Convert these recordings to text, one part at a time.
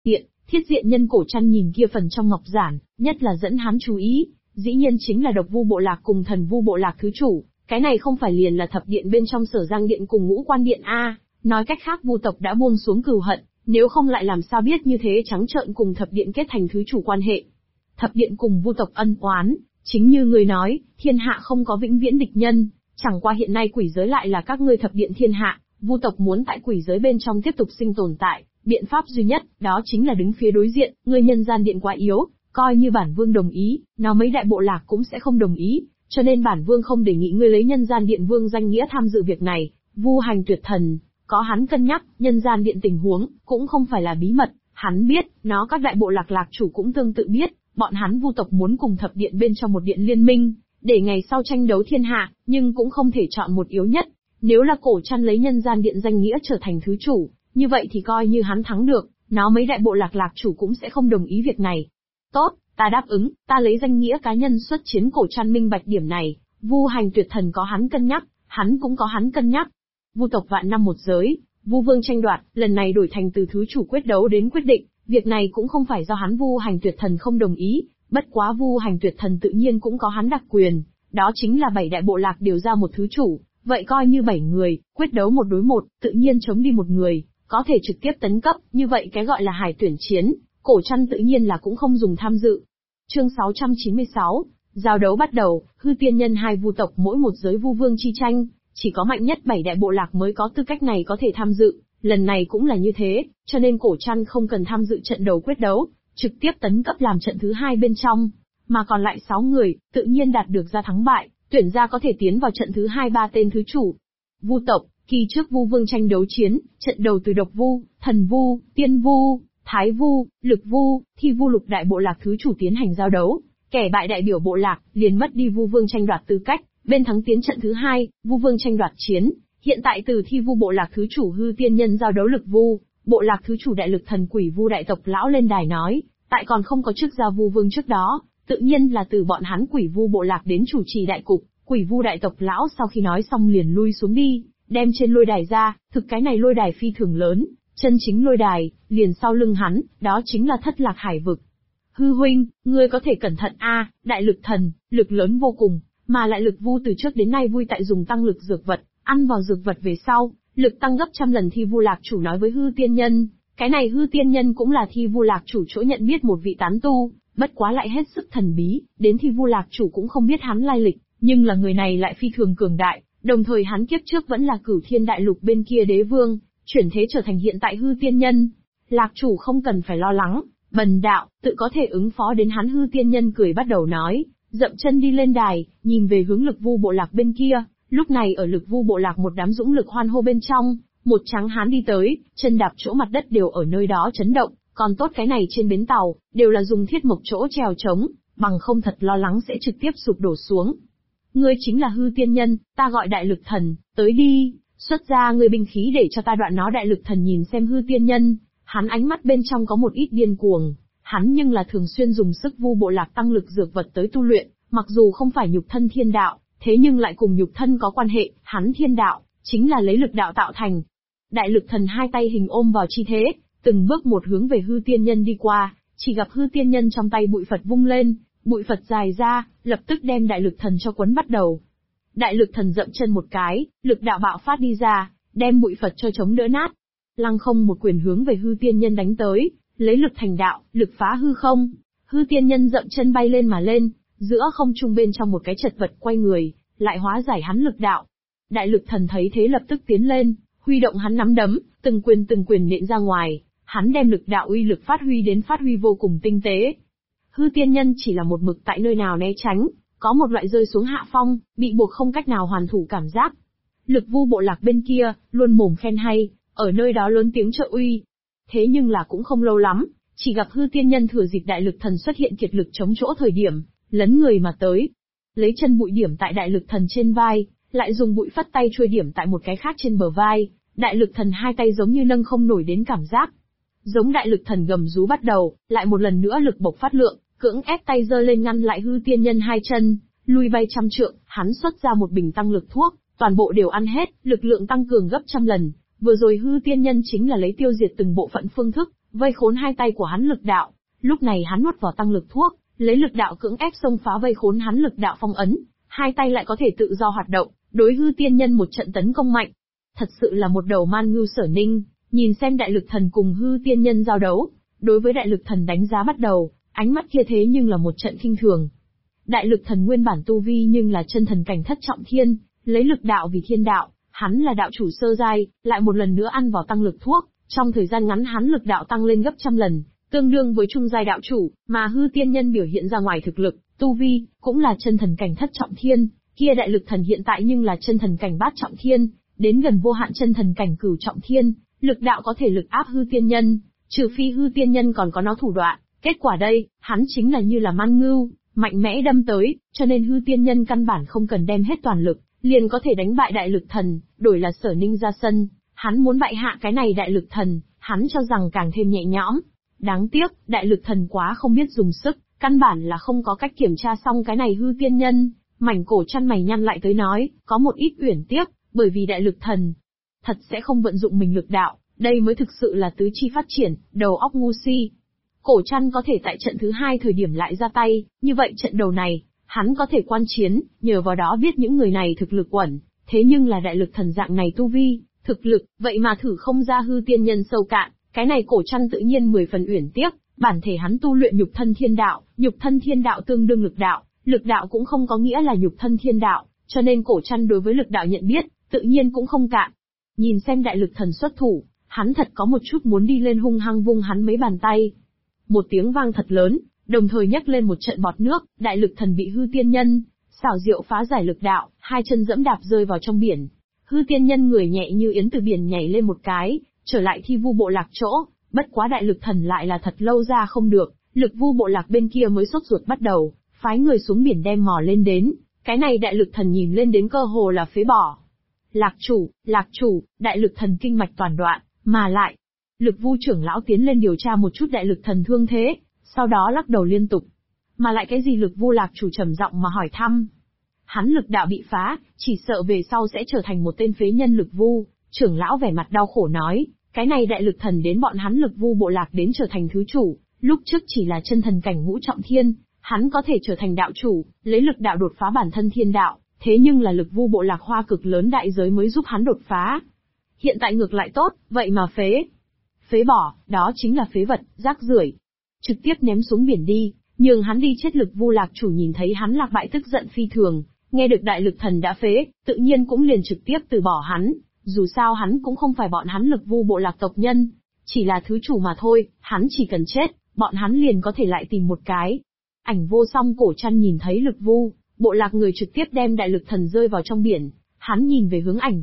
Hiện, Thiết Diện nhân Cổ Trăn nhìn kia phần trong ngọc giản, nhất là dẫn hắn chú ý, dĩ nhiên chính là Độc Vu bộ lạc cùng Thần Vu bộ lạc thứ chủ, cái này không phải liền là thập điện bên trong Sở Giang điện cùng Ngũ Quan điện a? Nói cách khác Vu tộc đã buông xuống cừu hận, nếu không lại làm sao biết như thế trắng trợn cùng thập điện kết thành thứ chủ quan hệ. Thập điện cùng Vu tộc ân oán, chính như người nói, thiên hạ không có vĩnh viễn địch nhân, chẳng qua hiện nay quỷ giới lại là các ngươi thập điện thiên hạ, Vu tộc muốn tại quỷ giới bên trong tiếp tục sinh tồn tại, biện pháp duy nhất, đó chính là đứng phía đối diện, ngươi nhân gian điện quá yếu, coi như bản vương đồng ý, nó mấy đại bộ lạc cũng sẽ không đồng ý, cho nên bản vương không đề nghị ngươi lấy nhân gian điện vương danh nghĩa tham dự việc này. Vu Hành Tuyệt Thần, có hắn cân nhắc, nhân gian điện tình huống, cũng không phải là bí mật, hắn biết, nó các đại bộ lạc lạc chủ cũng tương tự biết, bọn hắn Vu tộc muốn cùng thập điện bên trong một điện liên minh, để ngày sau tranh đấu thiên hạ, nhưng cũng không thể chọn một yếu nhất. Nếu là Cổ Trăn lấy nhân gian điện danh nghĩa trở thành thứ chủ, như vậy thì coi như hắn thắng được, nó mấy đại bộ lạc lạc chủ cũng sẽ không đồng ý việc này. Tốt, ta đáp ứng, ta lấy danh nghĩa cá nhân xuất chiến. Cổ Trăn minh bạch điểm này, Vu Hành Tuyệt Thần có hắn cân nhắc, hắn cũng có hắn cân nhắc. Vu tộc vạn năm một giới, Vu Vương tranh đoạt, lần này đổi thành từ thứ chủ quyết đấu đến quyết định, việc này cũng không phải do hắn Vu Hành Tuyệt Thần không đồng ý, bất quá Vu Hành Tuyệt Thần tự nhiên cũng có hắn đặc quyền, đó chính là 7 đại bộ lạc đều ra một thứ chủ, vậy coi như 7 người, quyết đấu một đối một, tự nhiên chống đi một người, có thể trực tiếp tấn cấp, như vậy cái gọi là hải tuyển chiến, Cổ Trăn tự nhiên là cũng không dùng tham dự. Chương 696, giao đấu bắt đầu, hư tiên nhân hai Vu tộc mỗi một giới Vu Vương chi tranh, chỉ có mạnh nhất 7 đại bộ lạc mới có tư cách này có thể tham dự, lần này cũng là như thế, cho nên Cổ Trăn không cần tham dự trận đầu quyết đấu, trực tiếp tấn cấp làm trận thứ 2 bên trong, mà còn lại 6 người, tự nhiên đạt được ra thắng bại, tuyển ra có thể tiến vào trận thứ 2 3 tên thứ chủ. Vu tộc, kỳ trước Vu Vương tranh đấu chiến, trận đầu từ Độc Vu, Thần Vu, Tiên Vu, Thái Vu, Lực Vu, Thi Vu lục đại bộ lạc thứ chủ tiến hành giao đấu, kẻ bại đại biểu bộ lạc liền mất đi Vu Vương tranh đoạt tư cách, bên thắng tiến trận thứ 2, Vu Vương tranh đoạt chiến. Hiện tại từ Thi Vu bộ lạc thứ chủ hư tiên nhân giao đấu Lực Vu, bộ lạc thứ chủ đại lực thần Quỷ Vu đại tộc lão lên đài nói, tại còn không có chức giao Vu Vương trước đó, tự nhiên là từ bọn hắn Quỷ Vu bộ lạc đến chủ trì đại cục. Quỷ Vu đại tộc lão sau khi nói xong liền lui xuống đi, đem trên lôi đài ra, thực cái này lôi đài phi thường lớn, chân chính lôi đài, liền sau lưng hắn, đó chính là Thất Lạc Hải vực. Hư huynh, ngươi có thể cẩn thận a, đại lực thần, lực lớn vô cùng, mà lại Lực Vu từ trước đến nay vui tại dùng tăng lực dược vật, ăn vào dược vật về sau, lực tăng gấp trăm lần. Thi Vu lạc chủ nói với hư tiên nhân, cái này hư tiên nhân cũng là Thi Vu lạc chủ chỗ nhận biết một vị tán tu, bất quá lại hết sức thần bí, đến Thi Vu lạc chủ cũng không biết hắn lai lịch, nhưng là người này lại phi thường cường đại, đồng thời hắn kiếp trước vẫn là Cửu Thiên đại lục bên kia đế vương, chuyển thế trở thành hiện tại hư tiên nhân. Lạc chủ không cần phải lo lắng, bần đạo, tự có thể ứng phó đến hắn. Hư tiên nhân cười bắt đầu nói, dậm chân đi lên đài, nhìn về hướng Lực Vu bộ lạc bên kia, lúc này ở Lực Vu bộ lạc một đám dũng lực hoan hô bên trong, một trắng hán đi tới, chân đạp chỗ mặt đất đều ở nơi đó chấn động, còn tốt cái này trên bến tàu, đều là dùng thiết mộc chỗ trèo trống, bằng không thật lo lắng sẽ trực tiếp sụp đổ xuống. Ngươi chính là hư tiên nhân, ta gọi đại lực thần, tới đi, xuất ra ngươi binh khí để cho ta đoạn nó. Đại lực thần nhìn xem hư tiên nhân, hắn ánh mắt bên trong có một ít điên cuồng, hắn nhưng là thường xuyên dùng sức Vu bộ lạc tăng lực dược vật tới tu luyện, mặc dù không phải nhục thân thiên đạo, thế nhưng lại cùng nhục thân có quan hệ, hắn thiên đạo, chính là lấy lực đạo tạo thành. Đại lực thần hai tay hình ôm vào chi thế, từng bước một hướng về hư tiên nhân đi qua, chỉ gặp hư tiên nhân trong tay bụi Phật vung lên, bụi Phật dài ra, lập tức đem đại lực thần cho quấn bắt đầu. Đại lực thần dậm chân một cái, lực đạo bạo phát đi ra, đem bụi Phật cho chống đỡ nát. Lăng không một quyền hướng về hư tiên nhân đánh tới, lấy lực thành đạo, lực phá hư không. Hư tiên nhân dậm chân bay lên mà lên, giữa không trung bên trong một cái chật vật quay người, lại hóa giải hắn lực đạo. Đại lực thần thấy thế lập tức tiến lên, huy động hắn nắm đấm, từng quyền nện ra ngoài, hắn đem lực đạo uy lực phát huy vô cùng tinh tế. Hư tiên nhân chỉ là một mực tại nơi nào né tránh, có một loại rơi xuống hạ phong, bị buộc không cách nào hoàn thủ cảm giác. Lực Vu bộ lạc bên kia, luôn mồm khen hay, ở nơi đó lớn tiếng trợ uy. Thế nhưng là cũng không lâu lắm, chỉ gặp hư tiên nhân thừa dịp đại lực thần xuất hiện kiệt lực chống chỗ thời điểm, lấn người mà tới. Lấy chân bụi điểm tại đại lực thần trên vai, lại dùng bụi phất tay chuôi điểm tại một cái khác trên bờ vai, đại lực thần hai tay giống như nâng không nổi đến cảm giác. Giống đại lực thần gầm rú bắt đầu, lại một lần nữa lực bộc phát lượng, cưỡng ép tay giơ lên ngăn lại hư tiên nhân hai chân, lui bay trăm trượng, hắn xuất ra một bình tăng lực thuốc, toàn bộ đều ăn hết, lực lượng tăng cường gấp trăm lần. Vừa rồi hư tiên nhân chính là lấy tiêu diệt từng bộ phận phương thức, vây khốn hai tay của hắn lực đạo. Lúc này hắn nuốt vào tăng lực thuốc, lấy lực đạo cưỡng ép xông phá vây khốn hắn lực đạo phong ấn, hai tay lại có thể tự do hoạt động, đối hư tiên nhân một trận tấn công mạnh. Thật sự là một đầu man ngưu Sở Ninh, nhìn xem đại lực thần cùng hư tiên nhân giao đấu, đối với đại lực thần đánh giá bắt đầu, ánh mắt kia thế nhưng là một trận khinh thường. Đại lực thần nguyên bản tu vi nhưng là chân thần cảnh thất trọng thiên, lấy lực đạo vì thiên đạo, hắn là đạo chủ sơ giai, lại một lần nữa ăn vào tăng lực thuốc, trong thời gian ngắn hắn lực đạo tăng lên gấp trăm lần, tương đương với trung giai đạo chủ, mà hư tiên nhân biểu hiện ra ngoài thực lực, tu vi, cũng là chân thần cảnh thất trọng thiên, kia đại lực thần hiện tại nhưng là chân thần cảnh bát trọng thiên, đến gần vô hạn chân thần cảnh cửu trọng thiên, lực đạo có thể lực áp hư tiên nhân, trừ phi hư tiên nhân còn có nó thủ đoạn, kết quả đây, hắn chính là như là man ngưu, mạnh mẽ đâm tới, cho nên hư tiên nhân căn bản không cần đem hết toàn lực, liền có thể đánh bại đại lực thần, đổi là Sở Ninh ra sân, hắn muốn bại hạ cái này đại lực thần, hắn cho rằng càng thêm nhẹ nhõm. Đáng tiếc, đại lực thần quá không biết dùng sức, căn bản là không có cách kiểm tra xong cái này hư tiên nhân. Mảnh cổ chăn mày nhăn lại tới nói, có một ít uyển tiếc, bởi vì đại lực thần thật sẽ không vận dụng mình lực đạo, đây mới thực sự là tứ chi phát triển, đầu óc ngu si. Cổ chăn có thể tại trận thứ hai thời điểm lại ra tay, như vậy trận đầu này, hắn có thể quan chiến, nhờ vào đó biết những người này thực lực quẩn, thế nhưng là đại lực thần dạng này tu vi, thực lực, vậy mà thử không ra hư tiên nhân sâu cạn, cái này cổ chăn tự nhiên 10 phần uyển tiếc, bản thể hắn tu luyện nhục thân thiên đạo tương đương lực đạo cũng không có nghĩa là nhục thân thiên đạo, cho nên cổ chăn đối với lực đạo nhận biết, tự nhiên cũng không cạn. Nhìn xem đại lực thần xuất thủ, hắn thật có một chút muốn đi lên hung hăng vung hắn mấy bàn tay. Một tiếng vang thật lớn, đồng thời nhấc lên một trận bọt nước, đại lực thần bị hư tiên nhân xảo diệu phá giải lực đạo, hai chân dẫm đạp rơi vào trong biển. Hư tiên nhân người nhẹ như yến từ biển nhảy lên một cái, trở lại Thi Vu bộ lạc chỗ, bất quá đại lực thần lại là thật lâu ra không được, Lực Vu bộ lạc bên kia mới sốt ruột bắt đầu, phái người xuống biển đem mò lên đến, cái này đại lực thần nhìn lên đến cơ hồ là phế bỏ. Lạc chủ, đại lực thần kinh mạch toàn đoạn, mà lại, Lực Vu trưởng lão tiến lên điều tra một chút đại lực thần thương thế, sau đó lắc đầu liên tục. Mà lại cái gì Lực Vu lạc chủ trầm giọng mà hỏi thăm. Hắn lực đạo bị phá, chỉ sợ về sau sẽ trở thành một tên phế nhân Lực Vu, trưởng lão vẻ mặt đau khổ nói, cái này đại lực thần đến bọn hắn Lực Vu bộ lạc đến trở thành thứ chủ, lúc trước chỉ là chân thần cảnh ngũ trọng thiên, hắn có thể trở thành đạo chủ, lấy lực đạo đột phá bản thân thiên đạo, thế nhưng là Lực Vu bộ lạc hoa cực lớn đại giới mới giúp hắn đột phá. Hiện tại ngược lại tốt, vậy mà phế bỏ, đó chính là phế vật, rác rưởi. Trực tiếp ném xuống biển đi, nhường hắn đi chết. Lực Vu lạc chủ nhìn thấy hắn lạc bại tức giận phi thường, nghe được đại lực thần đã phế, tự nhiên cũng liền trực tiếp từ bỏ hắn, dù sao hắn cũng không phải bọn hắn Lực Vu bộ lạc tộc nhân, chỉ là thứ chủ mà thôi, hắn chỉ cần chết, bọn hắn liền có thể lại tìm một cái. Ảnh Vô Song cổ chăn nhìn thấy Lực Vu bộ lạc người trực tiếp đem đại lực thần rơi vào trong biển, hắn nhìn về hướng Ảnh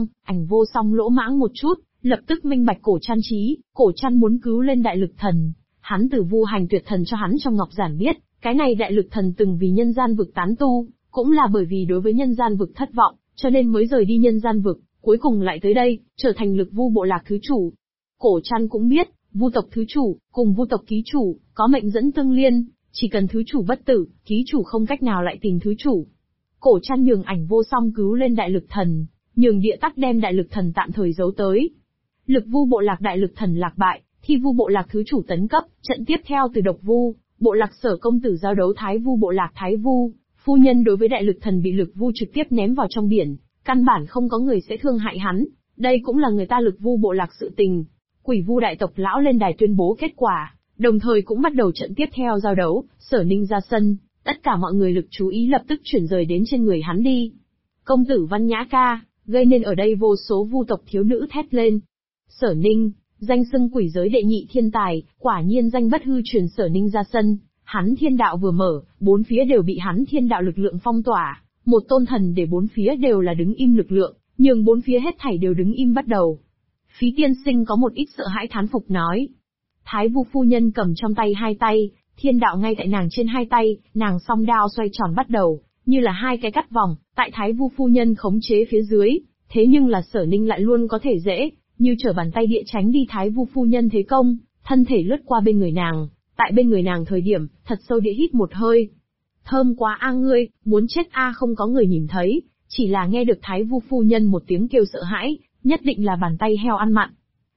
Vô Song lỗ mãng một chút, lập tức minh bạch cổ chăn trí, cổ chăn muốn cứu lên đại lực thần. Hắn từ Vu Hành Tuyệt Thần cho hắn trong ngọc giản biết, cái này đại lực thần từng vì nhân gian vực tán tu, cũng là bởi vì đối với nhân gian vực thất vọng, cho nên mới rời đi nhân gian vực, cuối cùng lại tới đây, trở thành Lực Vu bộ lạc thứ chủ. Cổ chăn cũng biết, Vu tộc thứ chủ, cùng Vu tộc ký chủ, có mệnh dẫn tương liên, chỉ cần thứ chủ bất tử, ký chủ không cách nào lại tìm thứ chủ. Cổ chăn nhường Ảnh Vô Song cứu lên đại lực thần, nhường địa tắc đem đại lực thần tạm thời giấu tới. Lực Vu bộ lạc đại lực thần lạc bại, Thi Vu bộ lạc thứ chủ tấn cấp, trận tiếp theo từ Độc Vu bộ lạc Sở công tử giao đấu Thái Vu bộ lạc Thái Vu phu nhân đối với đại lực thần bị Lực Vu trực tiếp ném vào trong biển, căn bản không có người sẽ thương hại hắn, đây cũng là người ta Lực Vu bộ lạc sự tình. Quỷ Vu đại tộc lão lên đài tuyên bố kết quả, đồng thời cũng bắt đầu trận tiếp theo giao đấu. Sở Ninh ra sân, tất cả mọi người lực chú ý lập tức chuyển rời đến trên người hắn đi. Công tử Văn Nhã ca, gây nên ở đây vô số Vu tộc thiếu nữ thét lên. Sở Ninh, danh xưng quỷ giới đệ nhị thiên tài, quả nhiên danh bất hư truyền. Sở Ninh ra sân, hắn thiên đạo vừa mở, bốn phía đều bị hắn thiên đạo lực lượng phong tỏa, một tôn thần để bốn phía đều là đứng im lực lượng, nhưng bốn phía hết thảy đều đứng im bắt đầu. Phí tiên sinh có một ít sợ hãi thán phục nói. Thái Vu phu nhân cầm trong tay hai tay, thiên đạo ngay tại nàng trên hai tay, nàng song đao xoay tròn bắt đầu, như là hai cái cắt vòng, tại Thái Vu phu nhân khống chế phía dưới, thế nhưng là Sở Ninh lại luôn có thể dễ như trở bàn tay địa tránh đi Thái Vu phu nhân thế công, thân thể lướt qua bên người nàng, tại bên người nàng thời điểm, thật sâu địa hít một hơi. Thơm quá a ngươi, muốn chết a. Không có người nhìn thấy, chỉ là nghe được Thái Vu phu nhân một tiếng kêu sợ hãi, nhất định là bàn tay heo ăn mặn.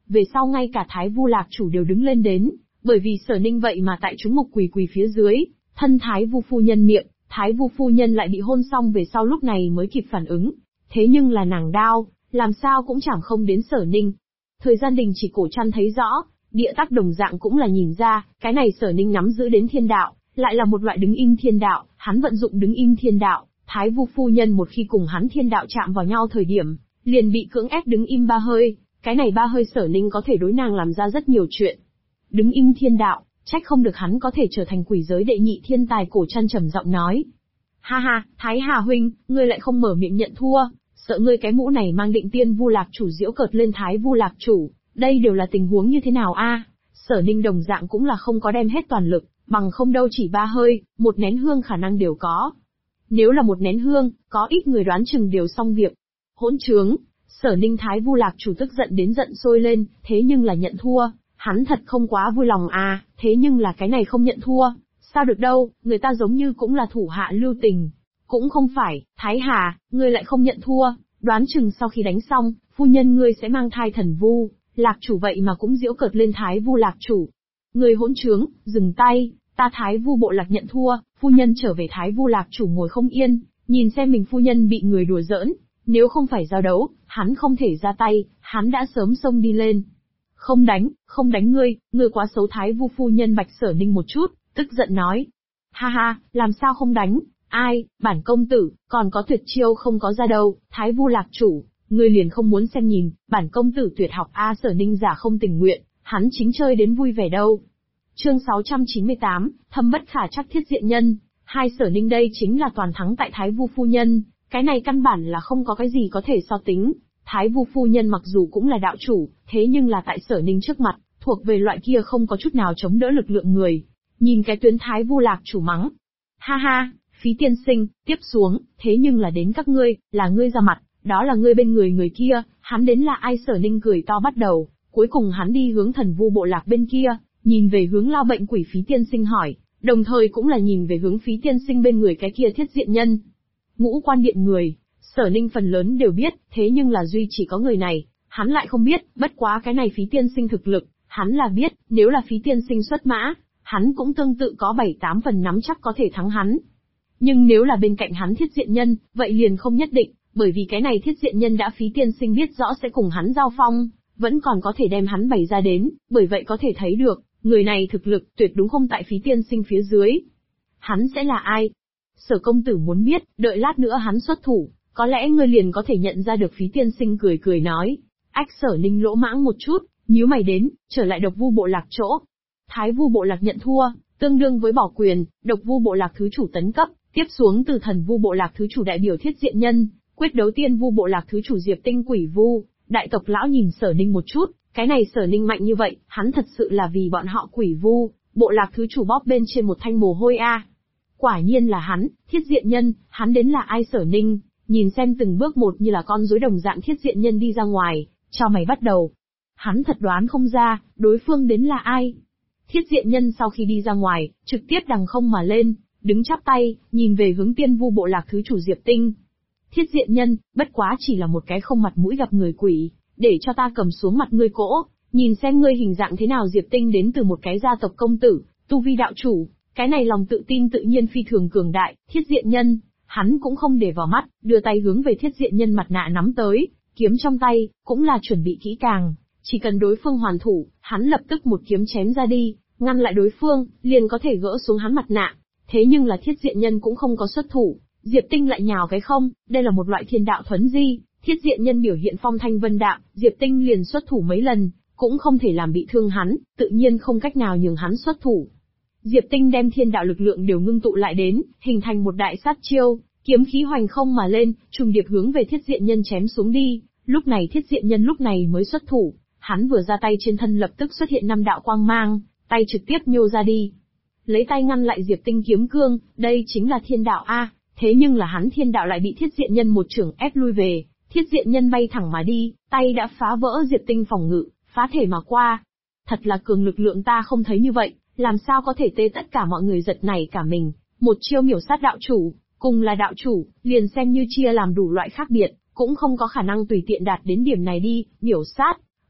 về sau ngay cả Thái Vu Lạc chủ đều đứng lên đến, bởi vì Sở Ninh vậy mà tại chúng mục quỳ quỳ phía dưới, thân Thái Vu phu nhân miệng, Thái Vu phu nhân lại bị hôn xong về sau lúc này mới kịp phản ứng. Thế nhưng là nàng đao, làm sao cũng chẳng không đến Sở Ninh. Thời gian đình chỉ cổ trăn thấy rõ, địa tắc đồng dạng cũng là nhìn ra, cái này Sở Ninh nắm giữ đến thiên đạo, lại là một loại đứng im thiên đạo, hắn vận dụng đứng im thiên đạo, Thái Vu phu nhân một khi cùng hắn thiên đạo chạm vào nhau thời điểm, liền bị cưỡng ép đứng im 3 hơi, cái này 3 hơi Sở Ninh có thể đối nàng làm ra rất nhiều chuyện. Đứng im thiên đạo, trách không được hắn có thể trở thành quỷ giới đệ nhị thiên tài, cổ trăn trầm giọng nói. Ha ha, Thái Hà huynh, ngươi lại không mở miệng nhận thua, sợ ngươi cái mũ này mang Định Tiên Vu Lạc chủ giễu cợt lên Thái Vu Lạc chủ, đây đều là tình huống như thế nào a? Sở Ninh đồng dạng cũng là không có đem hết toàn lực, bằng không đâu chỉ 3 hơi, một nén hương khả năng đều có. Nếu là một nén hương, có ít người đoán chừng đều xong việc. Hỗn trướng, Sở Ninh Thái Vu Lạc chủ tức giận đến giận sôi lên, thế nhưng là nhận thua, hắn thật không quá vui lòng à, thế nhưng là cái này không nhận thua, sao được đâu, người ta giống như cũng là thủ hạ lưu tình. Cũng không phải, Thái Hà, ngươi lại không nhận thua, đoán chừng sau khi đánh xong, phu nhân ngươi sẽ mang thai thần vu, Lạc chủ vậy mà cũng giễu cợt lên Thái Vu Lạc chủ. Ngươi hỗn trướng, dừng tay, ta Thái Vu bộ lạc nhận thua, phu nhân trở về. Thái Vu Lạc chủ ngồi không yên, nhìn xem mình phu nhân bị người đùa giỡn, nếu không phải giao đấu, hắn không thể ra tay, hắn đã sớm xông đi lên. Không đánh ngươi quá xấu. Thái Vu phu nhân bạch Sở Ninh một chút, tức giận nói. Ha ha, làm sao không đánh, ai, bản công tử, còn có tuyệt chiêu không có ra đâu, Thái Vu Lạc chủ, ngươi liền không muốn xem nhìn, bản công tử tuyệt học a. Sở Ninh giả không tình nguyện, hắn chính chơi đến vui vẻ đâu. Chương 698, thâm bất khả trắc thiết diện nhân, hai Sở Ninh đây chính là toàn thắng tại Thái Vu phu nhân, cái này căn bản là không có cái gì có thể so tính. Thái Vu phu nhân mặc dù cũng là đạo chủ, thế nhưng là tại Sở Ninh trước mặt, thuộc về loại kia không có chút nào chống đỡ lực lượng người. Nhìn cái tuyến Thái Vu Lạc chủ mắng. Ha ha, Phí tiên sinh, tiếp xuống, thế nhưng là đến các ngươi, là ngươi ra mặt, đó là ngươi bên người kia, hắn đến là ai? Sở Ninh cười to bắt đầu, cuối cùng hắn đi hướng thần vu bộ lạc bên kia, nhìn về hướng lao bệnh quỷ Phí tiên sinh hỏi, đồng thời cũng là nhìn về hướng Phí tiên sinh bên người cái kia thiết diện nhân. Ngũ quan điện người, Sở Ninh phần lớn đều biết, thế nhưng là duy chỉ có người này, hắn lại không biết, bất quá cái này Phí tiên sinh thực lực, hắn là biết, nếu là Phí tiên sinh xuất mã, hắn cũng tương tự có 7-8 phần nắm chắc có thể thắng hắn. Nhưng nếu là bên cạnh hắn thiết diện nhân, vậy liền không nhất định, bởi vì cái này thiết diện nhân đã Phí tiên sinh biết rõ sẽ cùng hắn giao phong, vẫn còn có thể đem hắn bày ra đến, bởi vậy có thể thấy được, người này thực lực tuyệt đúng không tại Phí tiên sinh phía dưới. Hắn sẽ là ai? Sở công tử muốn biết, đợi lát nữa hắn xuất thủ, có lẽ ngươi liền có thể nhận ra được. Phí tiên sinh cười cười nói. Ách, Sở Ninh lỗ mãng một chút, nhíu mày đến, trở lại độc vu bộ lạc chỗ. Thái vu bộ lạc nhận thua, tương đương với bỏ quyền, độc vu bộ lạc thứ chủ tấn cấp, tiếp xuống từ thần vu bộ lạc thứ chủ đại biểu thiết diện nhân, quyết đấu tiên vu bộ lạc thứ chủ Diệp Tinh quỷ vu. Đại tộc lão nhìn Sở Ninh một chút, cái này Sở Ninh mạnh như vậy, hắn thật sự là vì bọn họ quỷ vu, bộ lạc thứ chủ bóp bên trên một thanh mồ hôi a. Quả nhiên là hắn, thiết diện nhân, hắn đến là ai? Sở Ninh, nhìn xem từng bước một như là con rối đồng dạng thiết diện nhân đi ra ngoài, cho mày bắt đầu. Hắn thật đoán không ra, đối phương đến là ai? Thiết diện nhân sau khi đi ra ngoài, trực tiếp đằng không mà lên, đứng chắp tay, nhìn về hướng tiên vu bộ lạc thứ chủ Diệp Tinh. Thiết diện nhân, bất quá chỉ là một cái không mặt mũi gặp người quỷ, để cho ta cầm xuống mặt ngươi cỗ, nhìn xem ngươi hình dạng thế nào. Diệp Tinh đến từ một cái gia tộc công tử, tu vi đạo chủ, cái này lòng tự tin tự nhiên phi thường cường đại. Thiết diện nhân, hắn cũng không để vào mắt, đưa tay hướng về thiết diện nhân mặt nạ nắm tới, kiếm trong tay, cũng là chuẩn bị kỹ càng, chỉ cần đối phương hoàn thủ, hắn lập tức một kiếm chém ra đi, ngăn lại đối phương, liền có thể gỡ xuống hắn mặt nạ. Thế nhưng là thiết diện nhân cũng không có xuất thủ, Diệp Tinh lại nhào cái không, đây là một loại thiên đạo thuấn di, thiết diện nhân biểu hiện phong thanh vân đạm, Diệp Tinh liền xuất thủ mấy lần, cũng không thể làm bị thương hắn, tự nhiên không cách nào nhường hắn xuất thủ. Diệp Tinh đem thiên đạo lực lượng đều ngưng tụ lại đến, hình thành một đại sát chiêu, kiếm khí hoành không mà lên, trùng điệp hướng về thiết diện nhân chém xuống đi. Lúc này thiết diện nhân lúc này mới xuất thủ, hắn vừa ra tay trên thân lập tức xuất hiện 5 đạo quang mang, tay trực tiếp nhô ra đi, lấy tay ngăn lại Diệp Tinh kiếm cương. Đây chính là thiên đạo a. Thế nhưng là hắn thiên đạo lại bị thiết diện nhân một chưởng ép lui về, thiết diện nhân bay thẳng mà đi, tay đã phá vỡ Diệp Tinh phòng ngự, phá thể mà qua. Thật là cường lực lượng, ta không thấy như vậy, làm sao có thể tê? Tất cả mọi người giật nảy cả mình, một chiêu miểu sát đạo chủ, cùng là đạo chủ, liền xem như chia làm đủ loại khác biệt, cũng không có khả năng tùy tiện đạt đến điểm này đi. Miểu sát,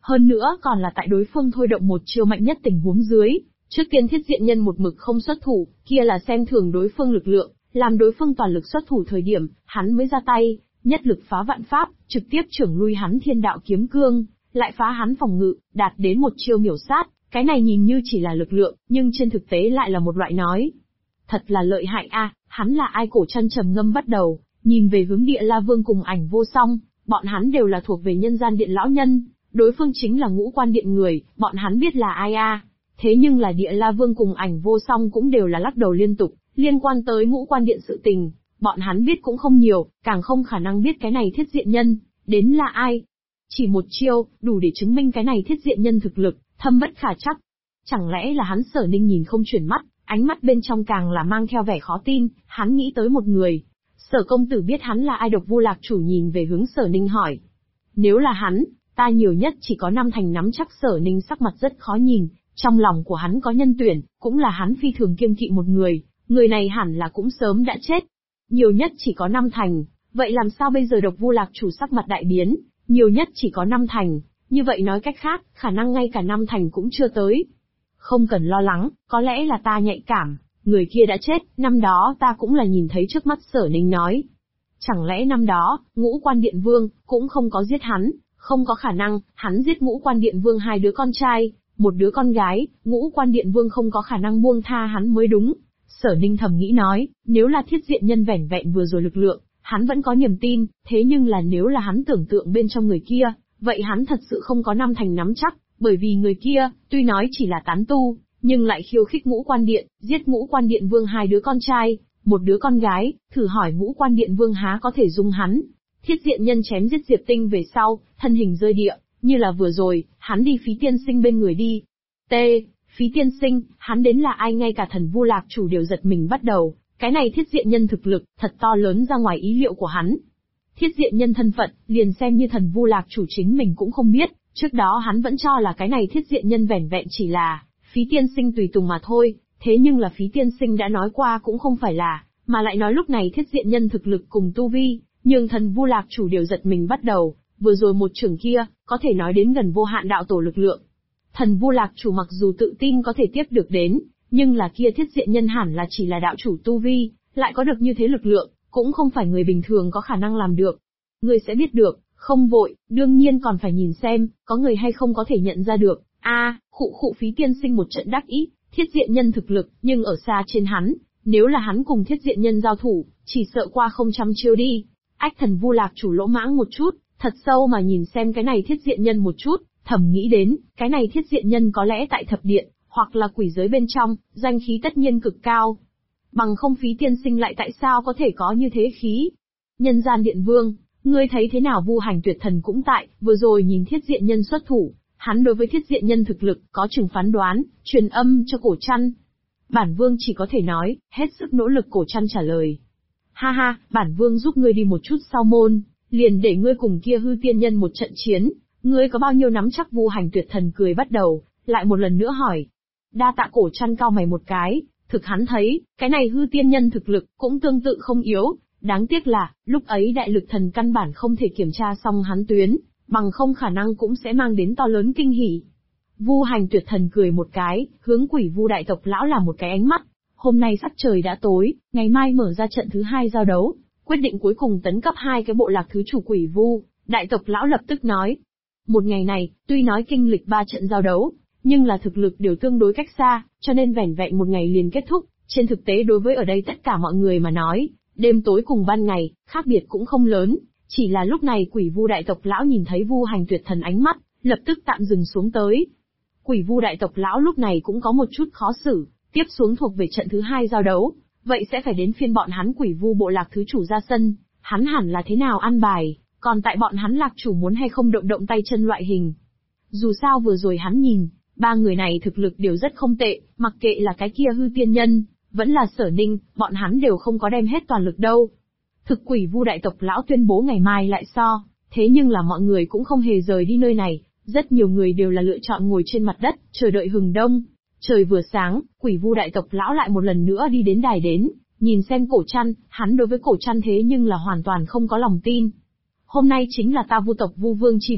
Hơn nữa còn là tại đối phương thôi động một chiêu mạnh nhất tình huống dưới. Trước tiên Thiết Diện Nhân một mực không xuất thủ, kia là xem thường đối phương lực lượng, làm đối phương toàn lực xuất thủ thời điểm, hắn mới ra tay, nhất lực phá vạn pháp, trực tiếp trưởng lui hắn Thiên Đạo Kiếm Cương, lại phá hắn phòng ngự, đạt đến một chiêu miểu sát. Cái này nhìn như chỉ là lực lượng, nhưng trên thực tế lại là một loại nói. Thật là lợi hại a, hắn là ai? Cổ Trăn trầm ngâm bắt đầu, nhìn về hướng Địa La Vương cùng Ảnh Vô Song, bọn hắn đều là thuộc về Nhân Gian Điện lão nhân, đối phương chính là Ngũ Quan Điện người, bọn hắn biết là ai a. Thế nhưng là Địa La Vương cùng Ảnh Vô Song cũng đều là lắc đầu liên tục, liên quan tới Ngũ Quan Điện sự tình, bọn hắn biết cũng không nhiều, càng không khả năng biết cái này Thiết Diện Nhân đến là ai. Chỉ một chiêu, đủ để chứng minh cái này Thiết Diện Nhân thực lực thâm bất khả trắc. Chẳng lẽ là hắn? Sở Ninh nhìn không chuyển mắt, ánh mắt bên trong càng là mang theo vẻ khó tin, hắn nghĩ tới một người. Sở công tử biết hắn là ai? Độc Vu Lạc chủ nhìn về hướng Sở Ninh hỏi. Nếu là hắn, ta nhiều nhất chỉ có 5 thành nắm chắc. Sở Ninh sắc mặt rất khó nhìn, trong lòng của hắn có nhân tuyển, cũng là hắn phi thường kiêng kỵ một người này hẳn là cũng sớm đã chết. Nhiều nhất chỉ có 5 thành, vậy làm sao bây giờ? Độc Vu Lạc chủ sắc mặt đại biến, nhiều nhất chỉ có 5 thành, như vậy nói cách khác, khả năng ngay cả 5 thành cũng chưa tới. Không cần lo lắng, có lẽ là ta nhạy cảm, người kia đã chết, năm đó ta cũng là nhìn thấy trước mắt. Sở Ninh nói. Chẳng lẽ năm đó, Ngũ Quan Điện Vương cũng không có giết hắn? Không có khả năng, hắn giết Ngũ Quan Điện Vương 2 đứa con trai, 1 đứa con gái, Ngũ Quan Điện Vương không có khả năng buông tha hắn mới đúng. Sở Ninh thầm nghĩ nói, nếu là Thiết Diện Nhân vẻn vẹn vừa rồi lực lượng, hắn vẫn có niềm tin, thế nhưng là nếu là hắn tưởng tượng bên trong người kia, vậy hắn thật sự không có 5 thành nắm chắc, bởi vì người kia, tuy nói chỉ là tán tu, nhưng lại khiêu khích Ngũ Quan Điện, giết Ngũ Quan Điện Vương 2 đứa con trai, 1 đứa con gái, thử hỏi Ngũ Quan Điện Vương há có thể dung hắn. Thiết Diện Nhân chém giết Diệp Tinh về sau, thân hình rơi địa, như là vừa rồi, hắn đi Phí Tiên Sinh bên người đi. Phí Tiên Sinh, hắn đến là ai? Ngay cả Thần Vu Lạc chủ đều giật mình bắt đầu, cái này Thiết Diện Nhân thực lực, thật to lớn ra ngoài ý liệu của hắn. Thiết Diện Nhân thân phận, liền xem như Thần Vu Lạc chủ chính mình cũng không biết, trước đó hắn vẫn cho là cái này Thiết Diện Nhân vẻn vẹn chỉ là Phí Tiên Sinh tùy tùng mà thôi, thế nhưng là Phí Tiên Sinh đã nói qua cũng không phải là, mà lại nói lúc này Thiết Diện Nhân thực lực cùng tu vi, nhưng Thần Vu Lạc chủ đều giật mình bắt đầu, vừa rồi một chưởng kia, có thể nói đến gần vô hạn đạo tổ lực lượng. Thần Vu Lạc chủ mặc dù tự tin có thể tiếp được đến, nhưng là kia Thiết Diện Nhân hẳn là chỉ là đạo chủ tu vi, lại có được như thế lực lượng, cũng không phải người bình thường có khả năng làm được. Ngươi sẽ biết được, không vội, đương nhiên còn phải nhìn xem, có người hay không có thể nhận ra được. Khụ Phí Tiên Sinh một trận đắc ý, Thiết Diện Nhân thực lực, nhưng ở xa trên hắn, nếu là hắn cùng Thiết Diện Nhân giao thủ, chỉ sợ qua không trăm chiêu đi. Thần Vu Lạc chủ lỗ mãng một chút, thật sâu mà nhìn xem cái này Thiết Diện Nhân một chút, thầm nghĩ đến, cái này Thiết Diện Nhân có lẽ tại thập điện, hoặc là quỷ giới bên trong, danh khí tất nhiên cực cao. Bằng không Phí Tiên Sinh lại tại sao có thể có như thế khí? Nhân Gian Điện Vương, ngươi thấy thế nào? Vu Hành Tuyệt Thần cũng tại, vừa rồi nhìn Thiết Diện Nhân xuất thủ, hắn đối với Thiết Diện Nhân thực lực, có chừng phán đoán, truyền âm cho Cổ Trăn. Bản Vương chỉ có thể nói, hết sức nỗ lực. Cổ Trăn trả lời. Ha, bản Vương giúp ngươi đi một chút sau môn, liền để ngươi cùng kia Hư Tiên Nhân một trận chiến, ngươi có bao nhiêu nắm chắc? Vu Hành Tuyệt Thần cười bắt đầu, lại một lần nữa hỏi. Đa tạ. Cổ Trăn cau mày một cái, thực hắn thấy, cái này Hư Tiên Nhân thực lực, cũng tương tự không yếu, đáng tiếc là, lúc ấy Đại Lực Thần căn bản không thể kiểm tra xong hắn tuyến, bằng không khả năng cũng sẽ mang đến to lớn kinh hỉ. Vu Hành Tuyệt Thần cười một cái, hướng Quỷ Vu đại tộc lão làm một cái ánh mắt. Hôm nay sắc trời đã tối, ngày mai mở ra trận thứ 2 giao đấu, quyết định cuối cùng tấn cấp 2 cái bộ lạc thứ chủ. Quỷ Vu đại tộc lão lập tức nói. Một ngày này, tuy nói kinh lịch 3 trận giao đấu, nhưng là thực lực đều tương đối cách xa, cho nên vẻn vẹn một ngày liền kết thúc. Trên thực tế đối với ở đây tất cả mọi người mà nói, đêm tối cùng ban ngày, khác biệt cũng không lớn, chỉ là lúc này Quỷ Vu đại tộc lão nhìn thấy Vu Hành Tuyệt Thần ánh mắt, lập tức tạm dừng xuống tới. Quỷ Vu đại tộc lão lúc này cũng có một chút khó xử, tiếp xuống thuộc về trận thứ 2 giao đấu, vậy sẽ phải đến phiên bọn hắn Quỷ Vu bộ lạc thứ chủ ra sân, hắn hẳn là thế nào ăn bài, còn tại bọn hắn lạc chủ muốn hay không động tay chân loại hình. Dù sao vừa rồi hắn nhìn, 3 người này thực lực đều rất không tệ, mặc kệ là cái kia Hư Tiên Nhân, vẫn là Sở Ninh, bọn hắn đều không có đem hết toàn lực đâu. Thực Quỷ Vu đại tộc lão tuyên bố ngày mai lại so, thế nhưng là mọi người cũng không hề rời đi nơi này, rất nhiều người đều là lựa chọn ngồi trên mặt đất, chờ đợi hừng đông. Trời vừa sáng, Quỷ Vu đại tộc lão lại một lần nữa đi đến đài đến, nhìn xem Cổ Trăn, hắn đối với Cổ Trăn thế nhưng là hoàn toàn không có lòng tin. Hôm nay chính là ta Vu tộc Vu Vương chi vị,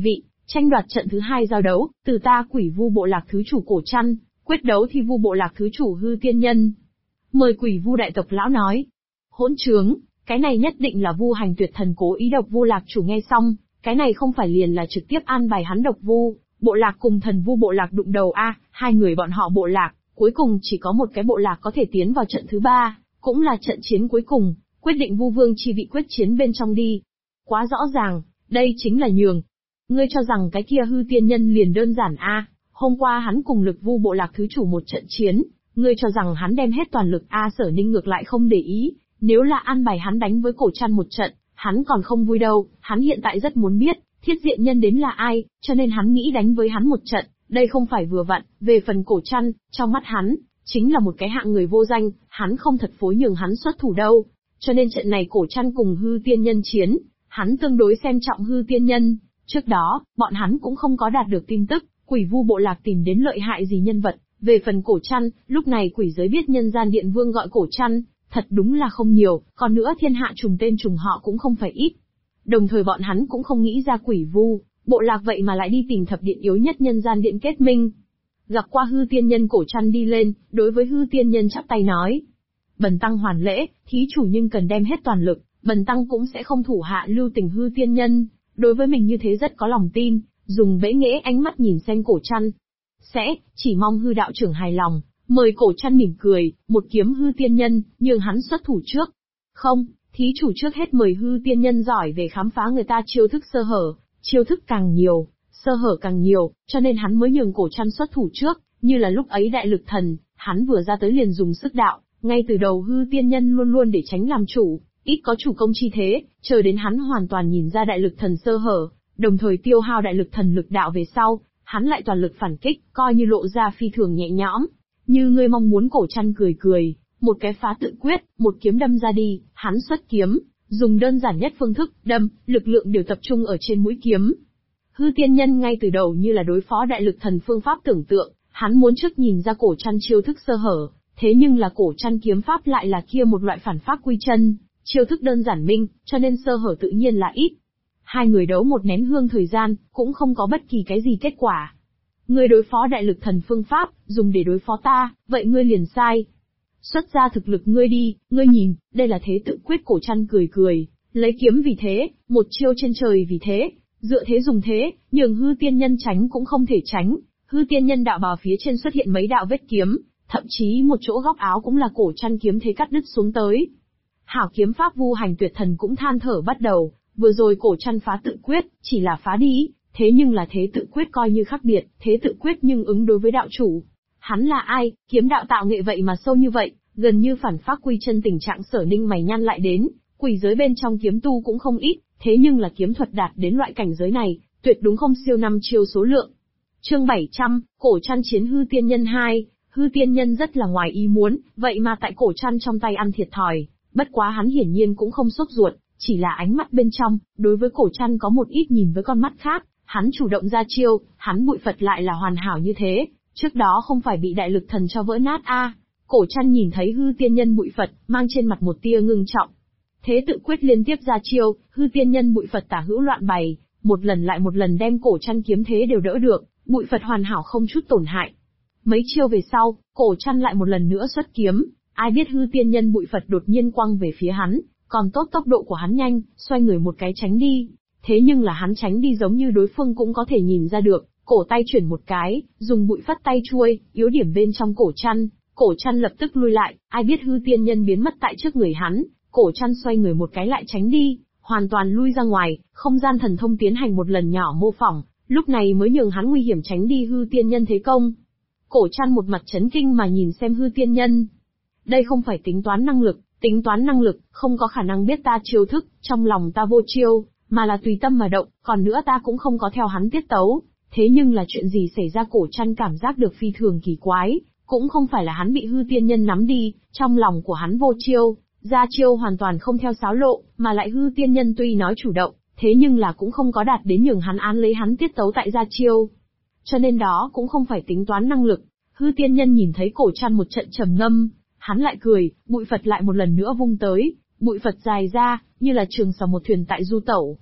Tranh đoạt trận thứ 2 giao đấu, từ ta Quỷ Vu bộ lạc thứ chủ Cổ Trăn, quyết đấu Thi Vu bộ lạc thứ chủ Hư Tiên Nhân. Mời Quỷ Vu đại tộc lão nói. Hỗn trướng, cái này nhất định là Vu Hành Tuyệt Thần cố ý độc Vu lạc chủ nghe xong, cái này không phải liền là trực tiếp an bài hắn độc Vu bộ lạc cùng Thần Vu bộ lạc đụng đầu a, hai người bọn họ bộ lạc, cuối cùng chỉ có một cái bộ lạc có thể tiến vào trận thứ 3, cũng là trận chiến cuối cùng, quyết định Vu Vương chi vị quyết chiến bên trong đi. Quá rõ ràng, đây chính là nhường. Ngươi cho rằng cái kia Hư Tiên Nhân liền đơn giản a? Hôm qua hắn cùng Lực Vu bộ lạc thứ chủ một trận chiến, ngươi cho rằng hắn đem hết toàn lực a? Sở Ninh ngược lại không để ý, nếu là an bài hắn đánh với Cổ Trăn một trận, hắn còn không vui đâu, hắn hiện tại rất muốn biết, Thiết Diện Nhân đến là ai, cho nên hắn nghĩ đánh với hắn một trận, đây không phải vừa vặn, về phần Cổ Trăn, trong mắt hắn, chính là một cái hạng người vô danh, hắn không thật phối nhường hắn xuất thủ đâu, cho nên trận này Cổ Trăn cùng Hư Tiên Nhân chiến, hắn tương đối xem trọng Hư Tiên Nhân. Trước đó, bọn hắn cũng không có đạt được tin tức, Quỷ Vu bộ lạc tìm đến lợi hại gì nhân vật, về phần Cổ Trăn, lúc này quỷ giới biết Nhân Gian Điện Vương gọi Cổ Trăn, thật đúng là không nhiều, còn nữa thiên hạ trùng tên trùng họ cũng không phải ít. Đồng thời bọn hắn cũng không nghĩ ra Quỷ Vu bộ lạc vậy mà lại đi tìm thập điện yếu nhất Nhân Gian Điện kết minh. Gặp qua Hư Tiên Nhân, Cổ Trăn đi lên, đối với Hư Tiên Nhân chắp tay nói. Bần tăng hoàn lễ, thí chủ nhưng cần đem hết toàn lực, bần tăng cũng sẽ không thủ hạ lưu tình Hư Tiên Nhân, đối với mình như thế rất có lòng tin, dùng bẽ nghễ ánh mắt nhìn xem Cổ Trăn. Chỉ mong Hư đạo trưởng hài lòng, mời Cổ Trăn mỉm cười, một kiếm Hư Tiên Nhân, nhường hắn xuất thủ trước. Không, thí chủ trước hết mời Hư Tiên Nhân giỏi về khám phá người ta chiêu thức sơ hở, chiêu thức càng nhiều, sơ hở càng nhiều, cho nên hắn mới nhường Cổ Trăn xuất thủ trước, như là lúc ấy Đại Lực Thần, hắn vừa ra tới liền dùng sức đạo, ngay từ đầu Hư Tiên Nhân luôn luôn để tránh làm chủ, ít có chủ công chi thế, chờ đến hắn hoàn toàn nhìn ra Đại Lực Thần sơ hở, đồng thời tiêu hao Đại Lực Thần lực đạo về sau, hắn lại toàn lực phản kích, coi như lộ ra phi thường nhẹ nhõm. Như ngươi mong muốn. Cổ Trăn cười cười, một cái phá tự quyết, một kiếm đâm ra đi, hắn xuất kiếm, dùng đơn giản nhất phương thức, đâm, lực lượng đều tập trung ở trên mũi kiếm. Hư Tiên Nhân ngay từ đầu như là đối phó Đại Lực Thần phương pháp tưởng tượng, hắn muốn trước nhìn ra Cổ Trăn chiêu thức sơ hở, thế nhưng là Cổ Trăn kiếm pháp lại là kia một loại phản pháp quy chân, chiêu thức đơn giản minh, cho nên sơ hở tự nhiên là ít. Hai người đấu một nén hương thời gian, cũng không có bất kỳ cái gì kết quả. Ngươi đối phó Đại Lực Thần phương pháp, dùng để đối phó ta, vậy ngươi liền sai. Xuất ra thực lực ngươi đi, ngươi nhìn, đây là thế tự quyết. Cổ Trăn cười cười, lấy kiếm vì thế, một chiêu trên trời vì thế, dựa thế dùng thế, nhường Hư Tiên Nhân tránh cũng không thể tránh. Hư Tiên Nhân đạo bào phía trên xuất hiện mấy đạo vết kiếm, thậm chí một chỗ góc áo cũng là Cổ Trăn kiếm thế cắt đứt xuống tới. Hảo kiếm pháp Vu Hành Tuyệt Thần cũng than thở bắt đầu, vừa rồi Cổ Trăn phá tự quyết, chỉ là phá đi, thế nhưng là thế tự quyết coi như khác biệt, thế tự quyết nhưng ứng đối với đạo chủ. Hắn là ai, kiếm đạo tạo nghệ vậy mà sâu như vậy, gần như phản phác quy chân. Tình trạng Sở Ninh mày nhăn lại đến, quỷ giới bên trong kiếm tu cũng không ít, thế nhưng là kiếm thuật đạt đến loại cảnh giới này, tuyệt đúng không siêu 5 chiêu số lượng. Chương 700, Cổ Trăn chiến Hư Tiên Nhân 2, Hư Tiên Nhân rất là ngoài ý muốn, vậy mà tại Cổ Trăn trong tay ăn thiệt thòi, bất quá hắn hiển nhiên cũng không sốt ruột, chỉ là ánh mắt bên trong, đối với Cổ Trăn có một ít nhìn với con mắt khác, hắn chủ động ra chiêu, hắn bụi Phật lại là hoàn hảo như thế, trước đó không phải bị Đại Lực Thần cho vỡ nát a? Cổ Trăn nhìn thấy Hư Tiên Nhân bụi Phật, mang trên mặt một tia ngưng trọng. Thế tự quyết liên tiếp ra chiêu, Hư Tiên Nhân bụi Phật tả hữu loạn bày, một lần lại một lần đem Cổ Trăn kiếm thế đều đỡ được, bụi Phật hoàn hảo không chút tổn hại. Mấy chiêu về sau, Cổ Trăn lại một lần nữa xuất kiếm, ai biết Hư Tiên Nhân bụi Phật đột nhiên quăng về phía hắn, còn tốt tốc độ của hắn nhanh, xoay người một cái tránh đi. Thế nhưng là hắn tránh đi giống như đối phương cũng có thể nhìn ra được, cổ tay chuyển một cái, dùng bụi phất tay chuôi, yếu điểm bên trong Cổ Trăn lập tức lui lại, ai biết Hư Tiên Nhân biến mất tại trước người hắn, Cổ Trăn xoay người một cái lại tránh đi, hoàn toàn lui ra ngoài, không gian thần thông tiến hành một lần nhỏ mô phỏng, lúc này mới nhường hắn nguy hiểm tránh đi Hư Tiên Nhân thế công. Cổ Trăn một mặt chấn kinh mà nhìn xem Hư Tiên Nhân. Đây không phải tính toán năng lực, không có khả năng biết ta chiêu thức, trong lòng ta vô chiêu, mà là tùy tâm mà động, còn nữa ta cũng không có theo hắn tiết tấu. Thế nhưng là chuyện gì xảy ra? Cổ Trăn cảm giác được phi thường kỳ quái, cũng không phải là hắn bị Hư Tiên Nhân nắm đi, trong lòng của hắn vô chiêu, ra chiêu hoàn toàn không theo sáo lộ, mà lại Hư Tiên Nhân tuy nói chủ động, thế nhưng là cũng không có đạt đến nhường hắn án lấy hắn tiết tấu tại ra chiêu. Cho nên đó cũng không phải tính toán năng lực. Hư Tiên Nhân nhìn thấy Cổ Trăn một trận trầm ngâm, hắn lại cười, bụi Phật lại một lần nữa vung tới, bụi Phật dài ra, như là trường sào một thuyền tại du tẩu.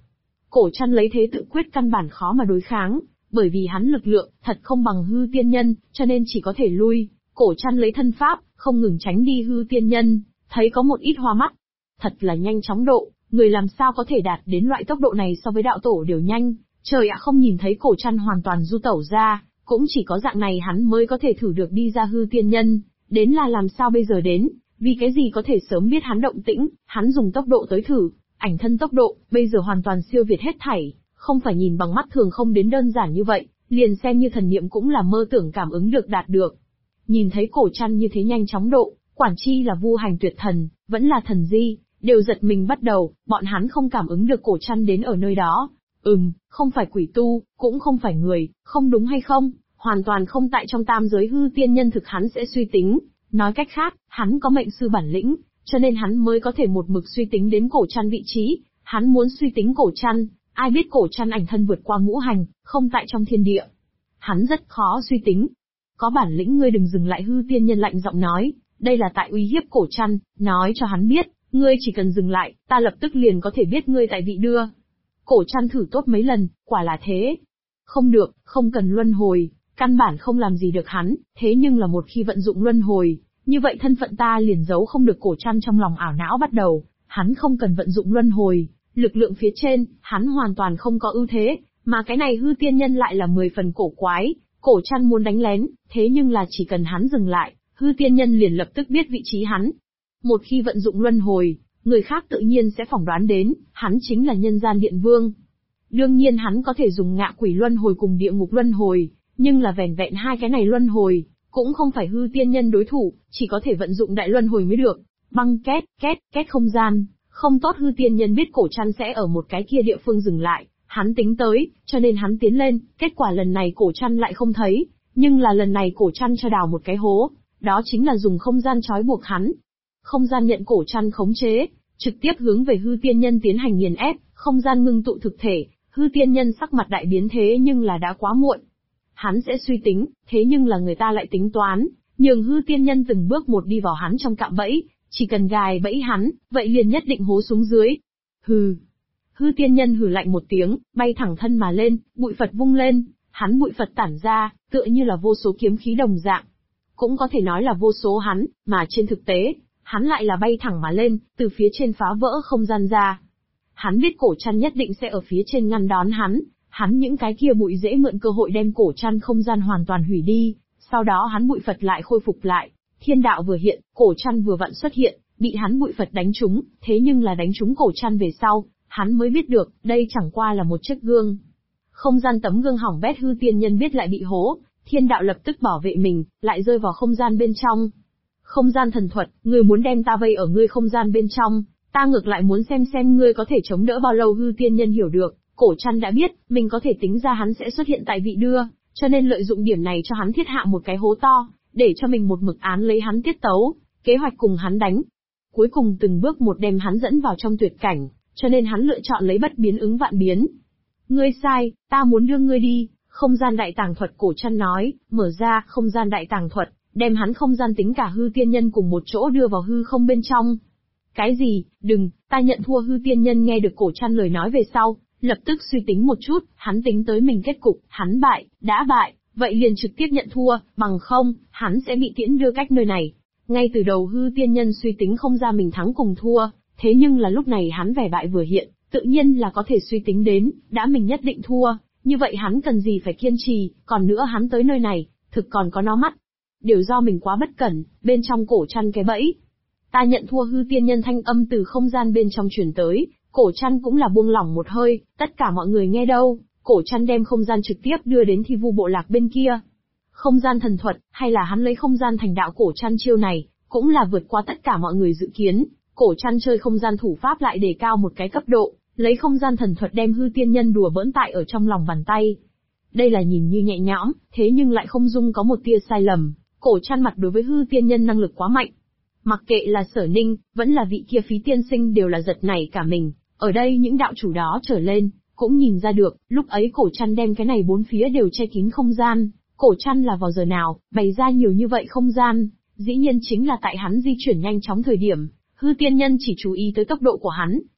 Cổ Trăn lấy thế tự quyết căn bản khó mà đối kháng, bởi vì hắn lực lượng thật không bằng hư tiên nhân, cho nên chỉ có thể lui. Cổ Trăn lấy thân pháp, không ngừng tránh đi hư tiên nhân, thấy có một ít hoa mắt. Thật là nhanh chóng độ, người làm sao có thể đạt đến loại tốc độ này so với đạo tổ đều nhanh. Trời ạ, không nhìn thấy Cổ Trăn hoàn toàn du tẩu ra, cũng chỉ có dạng này hắn mới có thể thử được đi ra hư tiên nhân. Đến là làm sao bây giờ đến, vì cái gì có thể sớm biết hắn động tĩnh, hắn dùng tốc độ tới thử, ảnh thân tốc độ, bây giờ hoàn toàn siêu việt hết thảy, không phải nhìn bằng mắt thường không đến đơn giản như vậy, liền xem như thần niệm cũng là mơ tưởng cảm ứng được đạt được. Nhìn thấy Cổ Trăn như thế nhanh chóng độ, quản chi là Vu Hành Tuyệt Thần, vẫn là thần di, đều giật mình bắt đầu, bọn hắn không cảm ứng được Cổ Trăn đến ở nơi đó. Không phải quỷ tu, cũng không phải người, không đúng hay không, hoàn toàn không tại trong tam giới hư tiên nhân thực hắn sẽ suy tính. Nói cách khác, hắn có mệnh sư bản lĩnh, cho nên hắn mới có thể một mực suy tính đến Cổ Trăn vị trí. Hắn muốn suy tính Cổ Trăn, ai biết Cổ Trăn ảnh thân vượt qua ngũ hành, không tại trong thiên địa. Hắn rất khó suy tính. Có bản lĩnh ngươi đừng dừng lại, hư tiên nhân lạnh giọng nói, đây là tại uy hiếp Cổ Trăn, nói cho hắn biết, ngươi chỉ cần dừng lại, ta lập tức liền có thể biết ngươi tại vị đưa. Cổ Trăn thử tốt mấy lần, quả là thế. Không được, không cần luân hồi, căn bản không làm gì được hắn, thế nhưng là một khi vận dụng luân hồi, như vậy thân phận ta liền giấu không được. Cổ Trăn trong lòng ảo não bắt đầu, hắn không cần vận dụng luân hồi, lực lượng phía trên, hắn hoàn toàn không có ưu thế, mà cái này hư tiên nhân lại là 10 phần cổ quái. Cổ Trăn muốn đánh lén, thế nhưng là chỉ cần hắn dừng lại, hư tiên nhân liền lập tức biết vị trí hắn. Một khi vận dụng luân hồi, người khác tự nhiên sẽ phỏng đoán đến, hắn chính là nhân gian điện vương. Đương nhiên hắn có thể dùng ngạ quỷ luân hồi cùng địa ngục luân hồi, nhưng là vẻn vẹn hai cái này luân hồi, cũng không phải hư tiên nhân đối thủ, chỉ có thể vận dụng đại luân hồi mới được. Băng két, két, két không gian, không tốt, hư tiên nhân biết Cổ Trăn sẽ ở một cái kia địa phương dừng lại, hắn tính tới, cho nên hắn tiến lên, kết quả lần này Cổ Trăn lại không thấy, nhưng là lần này Cổ Trăn cho đào một cái hố, đó chính là dùng không gian trói buộc hắn. Không gian nhận Cổ Trăn khống chế, trực tiếp hướng về hư tiên nhân tiến hành nghiền ép, không gian ngưng tụ thực thể, hư tiên nhân sắc mặt đại biến, thế nhưng là đã quá muộn. Hắn sẽ suy tính, thế nhưng là người ta lại tính toán, nhường hư tiên nhân từng bước một đi vào hắn trong cạm bẫy, chỉ cần gài bẫy hắn, vậy liền nhất định hố xuống dưới. Hừ. Hư tiên nhân hừ lạnh một tiếng, bay thẳng thân mà lên, bụi Phật vung lên, hắn bụi Phật tản ra, tựa như là vô số kiếm khí đồng dạng. Cũng có thể nói là vô số hắn, mà trên thực tế, hắn lại là bay thẳng mà lên, từ phía trên phá vỡ không gian ra. Hắn biết Cổ Trăn nhất định sẽ ở phía trên ngăn đón hắn những cái kia bụi dễ mượn cơ hội đem Cổ Trăn không gian hoàn toàn hủy đi, sau đó hắn bụi Phật lại khôi phục lại, thiên đạo vừa hiện, Cổ Trăn vừa vặn xuất hiện, bị hắn bụi Phật đánh trúng, thế nhưng là đánh trúng Cổ Trăn về sau, hắn mới biết được, đây chẳng qua là một chiếc gương. Không gian tấm gương hỏng bét, hư tiên nhân biết lại bị hố, thiên đạo lập tức bảo vệ mình, lại rơi vào không gian bên trong. Không gian thần thuật, ngươi muốn đem ta vây ở ngươi không gian bên trong, ta ngược lại muốn xem ngươi có thể chống đỡ bao lâu. Hư tiên nhân hiểu được, Cổ Trăn đã biết, mình có thể tính ra hắn sẽ xuất hiện tại vị đưa, cho nên lợi dụng điểm này cho hắn thiết hạ một cái hố to, để cho mình một mực án lấy hắn tiết tấu, kế hoạch cùng hắn đánh. Cuối cùng từng bước một đem hắn dẫn vào trong tuyệt cảnh, cho nên hắn lựa chọn lấy bất biến ứng vạn biến. Ngươi sai, ta muốn đưa ngươi đi. Không gian đại tàng thuật, Cổ Trăn nói, mở ra không gian đại tàng thuật, đem hắn không gian tính cả hư tiên nhân cùng một chỗ đưa vào hư không bên trong. Cái gì, đừng, ta nhận thua. Hư tiên nhân nghe được Cổ Trăn lời nói về sau, lập tức suy tính một chút, hắn tính tới mình kết cục, hắn bại, đã bại, vậy liền trực tiếp nhận thua, bằng không, hắn sẽ bị tiễn đưa cách nơi này. Ngay từ đầu hư tiên nhân suy tính không ra mình thắng cùng thua, thế nhưng là lúc này hắn vẻ bại vừa hiện, tự nhiên là có thể suy tính đến, đã mình nhất định thua, như vậy hắn cần gì phải kiên trì, còn nữa hắn tới nơi này, thực còn có nó mắt. Đều do mình quá bất cẩn, bên trong Cổ Trăn cái bẫy. Ta nhận thua. Hư tiên nhân thanh âm từ không gian bên trong truyền tới, Cổ Trăn cũng là buông lỏng một hơi, tất cả mọi người nghe đâu, Cổ Trăn đem không gian trực tiếp đưa đến Thi Vu bộ lạc bên kia. Không gian thần thuật, hay là hắn lấy không gian thành đạo, Cổ Trăn chiêu này, cũng là vượt qua tất cả mọi người dự kiến. Cổ Trăn chơi không gian thủ pháp lại đề cao một cái cấp độ, lấy không gian thần thuật đem hư tiên nhân đùa bỡn tại ở trong lòng bàn tay. Đây là nhìn như nhẹ nhõm, thế nhưng lại không dung có một tia sai lầm. Cổ Trăn mặt đối với hư tiên nhân năng lực quá mạnh. Mặc kệ là Sở Ninh, vẫn là vị kia Phí tiên sinh đều là giật nảy cả mình. Ở đây những đạo chủ đó trở lên, cũng nhìn ra được, lúc ấy Cổ Trăn đem cái này bốn phía đều che kín không gian. Cổ Trăn là vào giờ nào, bày ra nhiều như vậy không gian, dĩ nhiên chính là tại hắn di chuyển nhanh chóng thời điểm. Hư tiên nhân chỉ chú ý tới tốc độ của hắn,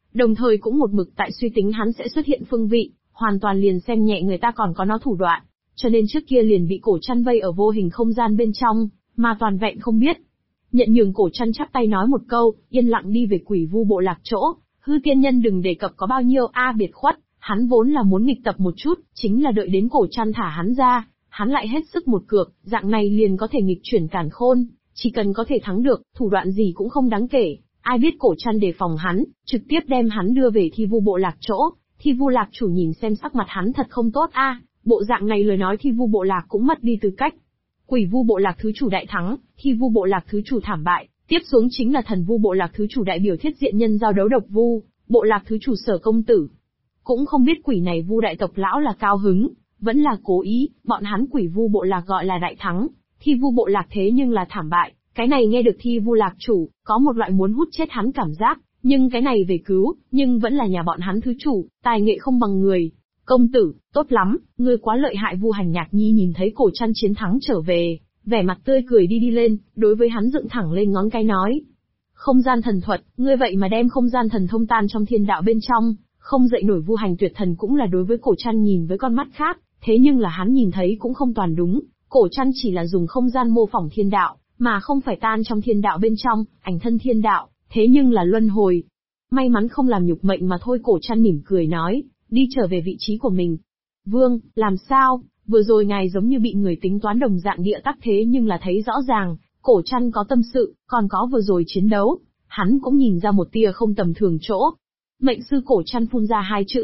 đồng thời cũng một mực tại suy tính hắn sẽ xuất hiện phương vị, hoàn toàn liền xem nhẹ người ta còn có nó thủ đoạn, cho nên trước kia liền bị Cổ Trăn vây ở vô hình không gian bên trong, mà toàn vẹn không biết. Nhận nhường Cổ Trăn chắp tay nói một câu, yên lặng đi về Quỷ Vu bộ lạc chỗ, Hư Tiên Nhân đừng đề cập có bao nhiêu biệt khuất, hắn vốn là muốn nghịch tập một chút, chính là đợi đến Cổ Trăn thả hắn ra, hắn lại hết sức một cược, dạng này liền có thể nghịch chuyển càn khôn, chỉ cần có thể thắng được, thủ đoạn gì cũng không đáng kể. Ai biết Cổ Trăn đề phòng hắn, trực tiếp đem hắn đưa về Thi Vu bộ lạc chỗ. Thi Vu lạc chủ nhìn xem sắc mặt hắn thật không tốt bộ dạng này lời nói Thi Vu bộ lạc cũng mất đi tư cách. Quỷ Vu bộ lạc thứ chủ đại thắng, Thi Vu bộ lạc thứ chủ thảm bại, tiếp xuống chính là Thần Vu bộ lạc thứ chủ đại biểu Thiết Diện Nhân giao đấu Độc Vu bộ lạc thứ chủ Sở công tử. Cũng không biết quỷ này Vu đại tộc lão là cao hứng, vẫn là cố ý, bọn hắn Quỷ Vu bộ lạc gọi là đại thắng, Thi Vu bộ lạc thế nhưng là thảm bại. Cái này nghe được Thi Vu lạc chủ, có một loại muốn hút chết hắn cảm giác, nhưng cái này về cứu, nhưng vẫn là nhà bọn hắn thứ chủ, tài nghệ không bằng người. Công tử, tốt lắm, ngươi quá lợi hại. Vu Hành Nhạc Nhi nhìn thấy Cổ Trăn chiến thắng trở về, vẻ mặt tươi cười đi lên, đối với hắn dựng thẳng lên ngón cái nói. Không gian thần thuật, ngươi vậy mà đem không gian thần thông tan trong thiên đạo bên trong, không dậy nổi. Vu Hành Tuyệt Thần cũng là đối với Cổ Trăn nhìn với con mắt khác, thế nhưng là hắn nhìn thấy cũng không toàn đúng, Cổ Trăn chỉ là dùng không gian mô phỏng thiên đạo, mà không phải tan trong thiên đạo bên trong, ảnh thân thiên đạo, thế nhưng là luân hồi. May mắn không làm nhục mệnh mà thôi. Cổ Trăn mỉm cười nói, đi trở về vị trí của mình. Vương, làm sao, vừa rồi ngài giống như bị người tính toán đồng dạng địa tắc, thế nhưng là thấy rõ ràng, Cổ Trăn có tâm sự, còn có vừa rồi chiến đấu, hắn cũng nhìn ra một tia không tầm thường chỗ. Mệnh sư Cổ Trăn phun ra hai chữ.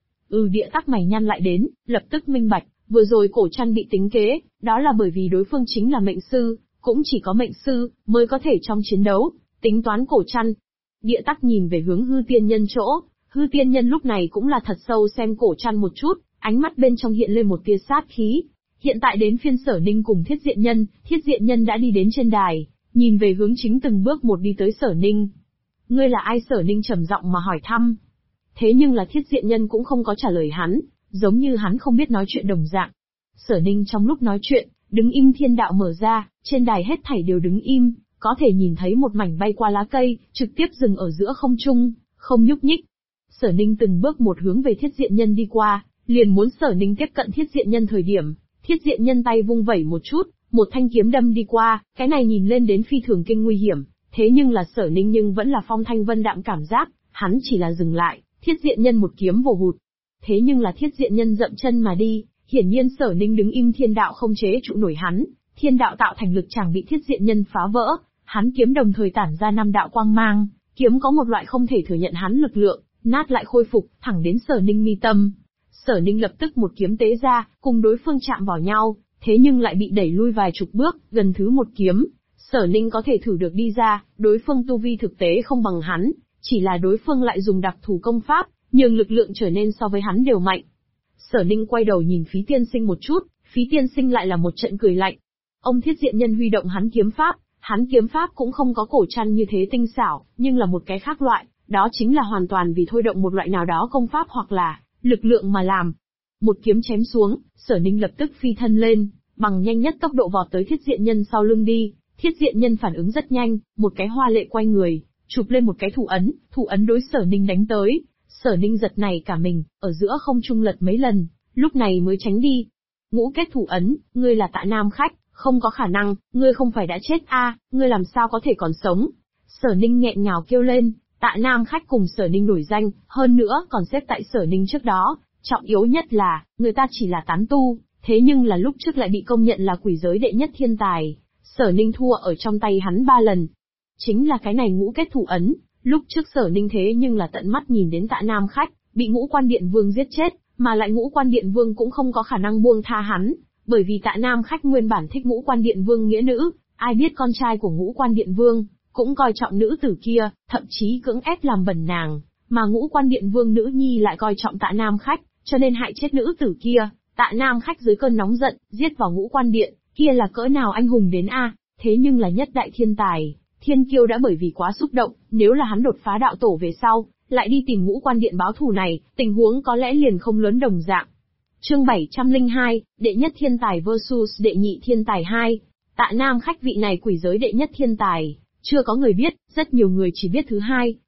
Địa tắc mày nhăn lại đến, lập tức minh bạch, vừa rồi Cổ Trăn bị tính kế, đó là bởi vì đối phương chính là mệnh sư, cũng chỉ có mệnh sư mới có thể trong chiến đấu tính toán Cổ Trăn. Địa tắc nhìn về hướng Hư Tiên Nhân chỗ, Hư Tiên Nhân lúc này cũng là thật sâu xem Cổ Trăn một chút, ánh mắt bên trong hiện lên một tia sát khí. Hiện tại đến phiên Sở Ninh cùng Thiết Diện Nhân đã đi đến trên đài, nhìn về hướng chính từng bước một đi tới Sở Ninh. Ngươi là ai? Sở Ninh trầm giọng mà hỏi thăm. Thế nhưng là Thiết Diện Nhân cũng không có trả lời hắn, giống như hắn không biết nói chuyện đồng dạng. Sở Ninh trong lúc nói chuyện, đứng im thiên đạo mở ra, trên đài hết thảy đều đứng im, có thể nhìn thấy một mảnh bay qua lá cây, trực tiếp dừng ở giữa không trung, không nhúc nhích. Sở Ninh từng bước một hướng về Thiết Diện Nhân đi qua, liền muốn Sở Ninh tiếp cận Thiết Diện Nhân thời điểm, Thiết Diện Nhân tay vung vẩy một chút, một thanh kiếm đâm đi qua, cái này nhìn lên đến phi thường kinh nguy hiểm, thế nhưng là Sở Ninh nhưng vẫn là phong thanh vân đạm cảm giác, hắn chỉ là dừng lại, Thiết Diện Nhân một kiếm vồ hụt. Thế nhưng là Thiết Diện Nhân dậm chân mà đi, hiển nhiên Sở Ninh đứng im thiên đạo không chế trụ nổi hắn, thiên đạo tạo thành lực chàng bị Thiết Diện Nhân phá vỡ, hắn kiếm đồng thời tản ra 5 đạo quang mang, kiếm có một loại không thể thừa nhận hắn lực lượng, nát lại khôi phục, thẳng đến Sở Ninh mi tâm. Sở Ninh lập tức một kiếm tế ra, cùng đối phương chạm vào nhau, thế nhưng lại bị đẩy lui vài chục bước, gần thứ một kiếm, Sở Ninh có thể thử được đi ra, đối phương tu vi thực tế không bằng hắn, chỉ là đối phương lại dùng đặc thù công pháp, nhường lực lượng trở nên so với hắn đều mạnh. Sở Ninh quay đầu nhìn Phí Tiên Sinh một chút, Phí Tiên Sinh lại là một trận cười lạnh. Ông Thiết Diện Nhân huy động hắn kiếm pháp cũng không có Cổ Trăn như thế tinh xảo, nhưng là một cái khác loại, đó chính là hoàn toàn vì thôi động một loại nào đó công pháp hoặc là lực lượng mà làm. Một kiếm chém xuống, Sở Ninh lập tức phi thân lên, bằng nhanh nhất tốc độ vọt tới Thiết Diện Nhân sau lưng đi. Thiết Diện Nhân phản ứng rất nhanh, một cái hoa lệ quay người, chụp lên một cái thủ ấn đối Sở Ninh đánh tới. Sở Ninh giật nảy cả mình, ở giữa không trung lật mấy lần, lúc này mới tránh đi. Ngũ kết thủ ấn, ngươi là Tạ Nam Khách, không có khả năng, ngươi không phải đã chết ngươi làm sao có thể còn sống? Sở Ninh nghẹn ngào kêu lên. Tạ Nam Khách cùng Sở Ninh nổi danh, hơn nữa còn xếp tại Sở Ninh trước đó, trọng yếu nhất là, người ta chỉ là tán tu, thế nhưng là lúc trước lại bị công nhận là quỷ giới đệ nhất thiên tài. Sở Ninh thua ở trong tay hắn 3 lần. Chính là cái này ngũ kết thủ ấn, lúc trước Sở Ninh thế nhưng là tận mắt nhìn đến Tạ Nam Khách, bị Ngũ Quan Điện Vương giết chết, mà lại Ngũ Quan Điện Vương cũng không có khả năng buông tha hắn, bởi vì Tạ Nam Khách nguyên bản thích Ngũ Quan Điện Vương nghĩa nữ, ai biết con trai của Ngũ Quan Điện Vương cũng coi trọng nữ tử kia, thậm chí cưỡng ép làm bẩn nàng, mà Ngũ Quan Điện Vương nữ nhi lại coi trọng Tạ Nam Khách, cho nên hại chết nữ tử kia. Tạ Nam Khách dưới cơn nóng giận, giết vào Ngũ Quan Điện, kia là cỡ nào anh hùng đến thế nhưng là nhất đại thiên tài, thiên kiêu đã bởi vì quá xúc động, nếu là hắn đột phá đạo tổ về sau, lại đi tìm Ngũ Quan Điện báo thù này, tình huống có lẽ liền không lớn đồng dạng. Chương 702, đệ nhất thiên tài versus đệ nhị thiên tài 2. Tạ Nam Khách vị này quỷ giới đệ nhất thiên tài, chưa có người biết, rất nhiều người chỉ biết thứ hai,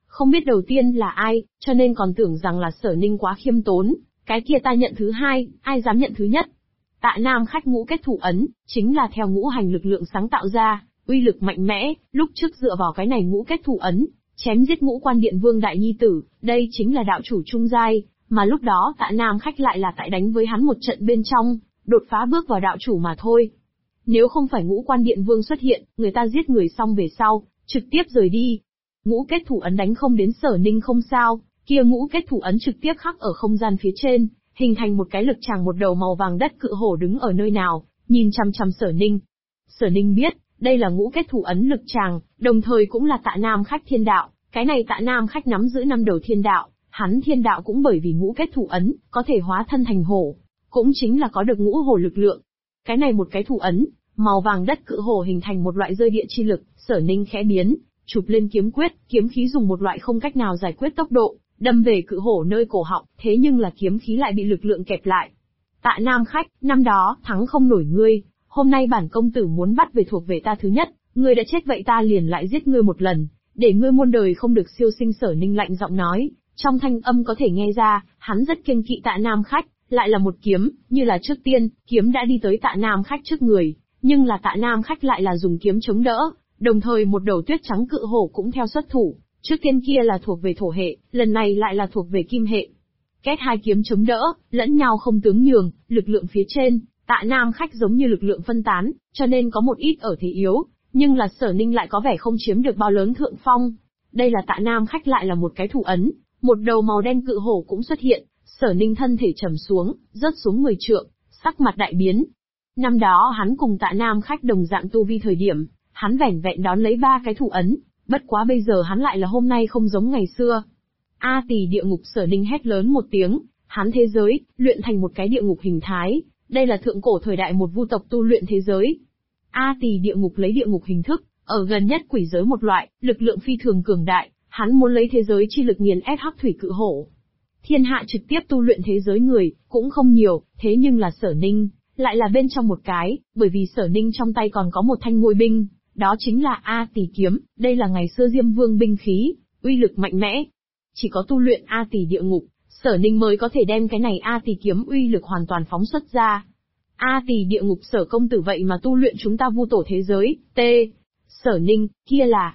Không biết đầu tiên là ai, cho nên còn tưởng rằng là Sở Ninh quá khiêm tốn, cái kia ta nhận thứ hai, ai dám nhận thứ nhất. Tạ Nam Khách ngũ kết thủ ấn, chính là theo ngũ hành lực lượng sáng tạo ra, uy lực mạnh mẽ, lúc trước dựa vào cái này ngũ kết thủ ấn, chém giết Ngũ Quan Điện Vương đại nhi tử, đây chính là đạo chủ trung giai, mà lúc đó Tạ Nam Khách lại là tại đánh với hắn một trận bên trong, đột phá bước vào đạo chủ mà thôi. Nếu không phải Ngũ Quan Điện Vương xuất hiện, người ta giết người xong về sau, trực tiếp rời đi. Ngũ kết thủ ấn đánh không đến Sở Ninh không sao, kia ngũ kết thủ ấn trực tiếp khắc ở không gian phía trên, hình thành một cái lực tràng một đầu màu vàng đất cự hổ đứng ở nơi nào, nhìn chằm chằm Sở Ninh. Sở Ninh biết, đây là ngũ kết thủ ấn lực tràng, đồng thời cũng là Tạ Nam Khách thiên đạo, cái này Tạ Nam Khách nắm giữ 5 đầu thiên đạo, hắn thiên đạo cũng bởi vì ngũ kết thủ ấn, có thể hóa thân thành hổ, cũng chính là có được ngũ hổ lực lượng. Cái này một cái thủ ấn, màu vàng đất cự hổ hình thành một loại rơi địa chi lực, Sở Ninh khẽ biến, chụp lên kiếm quyết, kiếm khí dùng một loại không cách nào giải quyết tốc độ, đâm về cự hổ nơi cổ họng, thế nhưng là kiếm khí lại bị lực lượng kẹp lại. Tạ Nam Khách, năm đó, thắng không nổi ngươi, hôm nay bản công tử muốn bắt về thuộc về ta thứ nhất, ngươi đã chết vậy ta liền lại giết ngươi một lần, để ngươi muôn đời không được siêu sinh. Sở Ninh lạnh giọng nói, trong thanh âm có thể nghe ra, hắn rất kiêng kỵ Tạ Nam Khách, lại là một kiếm, như là trước tiên, kiếm đã đi tới Tạ Nam Khách trước người, nhưng là Tạ Nam Khách lại là dùng kiếm chống đỡ, đồng thời một đầu tuyết trắng cự hổ cũng theo xuất thủ. Trước tiên kia là thuộc về thổ hệ, lần này lại là thuộc về kim hệ. Kết hai kiếm chống đỡ, lẫn nhau không tướng nhường, lực lượng phía trên, Tạ Nam Khách giống như lực lượng phân tán, cho nên có một ít ở thế yếu, nhưng là Sở Ninh lại có vẻ không chiếm được bao lớn thượng phong. Đây là Tạ Nam Khách lại là một cái thủ ấn, một đầu màu đen cự hổ cũng xuất hiện, Sở Ninh thân thể trầm xuống, rớt xuống 10 trượng, sắc mặt đại biến. Năm đó hắn cùng Tạ Nam Khách đồng dạng tu vi thời điểm, hắn vẻn vẹn đón lấy 3 cái thủ ấn. Bất quá bây giờ hắn lại là hôm nay không giống ngày xưa. A Tỳ địa ngục. Sở Ninh hét lớn một tiếng, hắn thế giới, luyện thành một cái địa ngục hình thái, đây là thượng cổ thời đại một vu tộc tu luyện thế giới. A Tỳ địa ngục lấy địa ngục hình thức, ở gần nhất quỷ giới một loại, lực lượng phi thường cường đại, hắn muốn lấy thế giới chi lực nghiền ép hắc thủy cự hổ. Thiên hạ trực tiếp tu luyện thế giới người, cũng không nhiều, thế nhưng là Sở Ninh, lại là bên trong một cái, bởi vì Sở Ninh trong tay còn có một thanh ngôi binh. Đó chính là A Tỳ kiếm, đây là ngày xưa Diêm Vương binh khí, uy lực mạnh mẽ. Chỉ có tu luyện A Tỳ địa ngục, Sở Ninh mới có thể đem cái này A Tỳ kiếm uy lực hoàn toàn phóng xuất ra. A Tỳ địa ngục. Sở công tử vậy mà tu luyện chúng ta vu tổ thế giới, T. Sở Ninh, kia là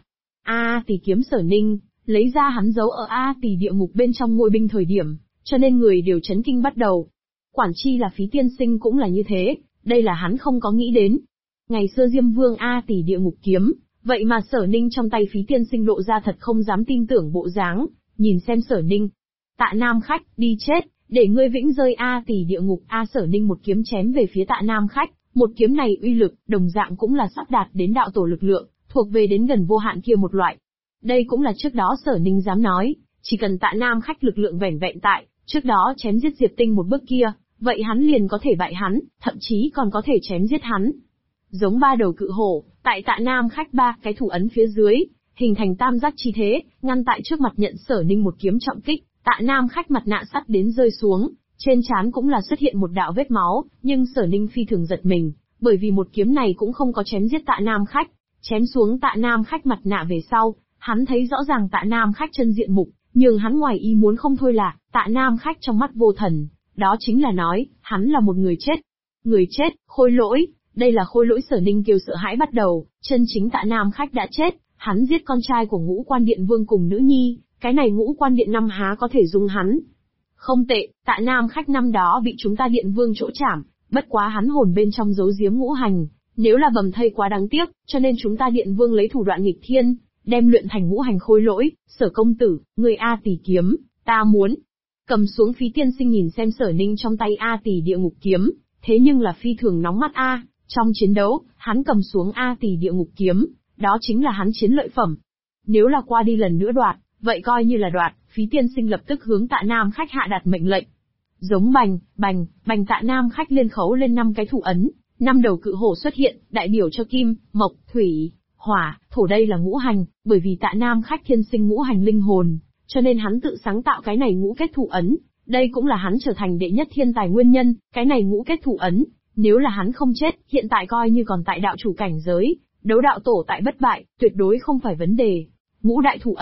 A Tỳ kiếm. Sở Ninh, lấy ra hắn giấu ở A Tỳ địa ngục bên trong ngôi binh thời điểm, cho nên người đều chấn kinh bắt đầu. Quản chi là Phí tiên sinh cũng là như thế, đây là hắn không có nghĩ đến. Ngày xưa Diêm Vương A Tỳ địa ngục kiếm, vậy mà Sở Ninh trong tay Phí tiên sinh lộ ra thật không dám tin tưởng bộ dáng, nhìn xem Sở Ninh. Tạ Nam Khách, đi chết, để ngươi vĩnh rơi A Tỳ địa ngục. Sở Ninh một kiếm chém về phía Tạ Nam Khách, một kiếm này uy lực, đồng dạng cũng là sắp đạt đến đạo tổ lực lượng, thuộc về đến gần vô hạn kia một loại. Đây cũng là trước đó Sở Ninh dám nói, chỉ cần Tạ Nam Khách lực lượng vẻn vẹn tại, trước đó chém giết Diệp Tinh một bước kia, vậy hắn liền có thể bại hắn, thậm chí còn có thể chém giết hắn. Giống 3 đầu cự hổ, tại Tạ Nam Khách 3 cái thủ ấn phía dưới, hình thành tam giác chi thế, ngăn tại trước mặt nhận Sở Ninh một kiếm trọng kích. Tạ Nam Khách mặt nạ sắt đến rơi xuống, trên trán cũng là xuất hiện một đạo vết máu, nhưng Sở Ninh phi thường giật mình, bởi vì một kiếm này cũng không có chém giết Tạ Nam Khách. Chém xuống Tạ Nam Khách mặt nạ về sau, hắn thấy rõ ràng Tạ Nam Khách chân diện mục, nhưng hắn ngoài ý muốn không thôi là, Tạ Nam Khách trong mắt vô thần, đó chính là nói, hắn là một người chết. Người chết, khôi lỗi. Đây là khôi lỗi. Sở Ninh kêu sợ hãi bắt đầu, chân chính Tạ Nam Khách đã chết, hắn giết con trai của Ngũ Quan Điện Vương cùng nữ nhi, cái này Ngũ Quan Điện năm há có thể dung hắn. Không tệ, Tạ Nam Khách năm đó bị chúng ta Điện Vương chỗ trảm, bất quá hắn hồn bên trong giấu giếm ngũ hành, nếu là bầm thây quá đáng tiếc, cho nên chúng ta Điện Vương lấy thủ đoạn nghịch thiên, đem luyện thành ngũ hành khôi lỗi. Sở công tử, người A Tỳ kiếm, ta muốn. Cầm xuống. Phí tiên sinh nhìn xem Sở Ninh trong tay A Tỳ địa ngục kiếm, thế nhưng là phi thường nóng mắt a. Trong chiến đấu, hắn cầm xuống A Tỳ địa ngục kiếm, đó chính là hắn chiến lợi phẩm. Nếu là qua đi lần nữa đoạt, vậy coi như là đoạt. Phí tiên sinh lập tức hướng Tạ Nam Khách hạ đạt mệnh lệnh. Giống bành, bành, bành. Tạ Nam Khách liên khấu lên 5 cái thủ ấn, 5 đầu cự hổ xuất hiện, đại biểu cho kim, mộc, thủy, hỏa, thổ. Đây là ngũ hành, bởi vì Tạ Nam Khách thiên sinh ngũ hành linh hồn, cho nên hắn tự sáng tạo cái này ngũ kết thủ ấn. Đây cũng là hắn trở thành đệ nhất thiên tài nguyên nhân, cái này ngũ kết thủ ấn. Nếu là hắn không chết, hiện tại coi như còn tại đạo chủ cảnh giới, đấu đạo tổ tại bất bại, tuyệt đối không phải vấn đề. Ngũ đại thủ ấn,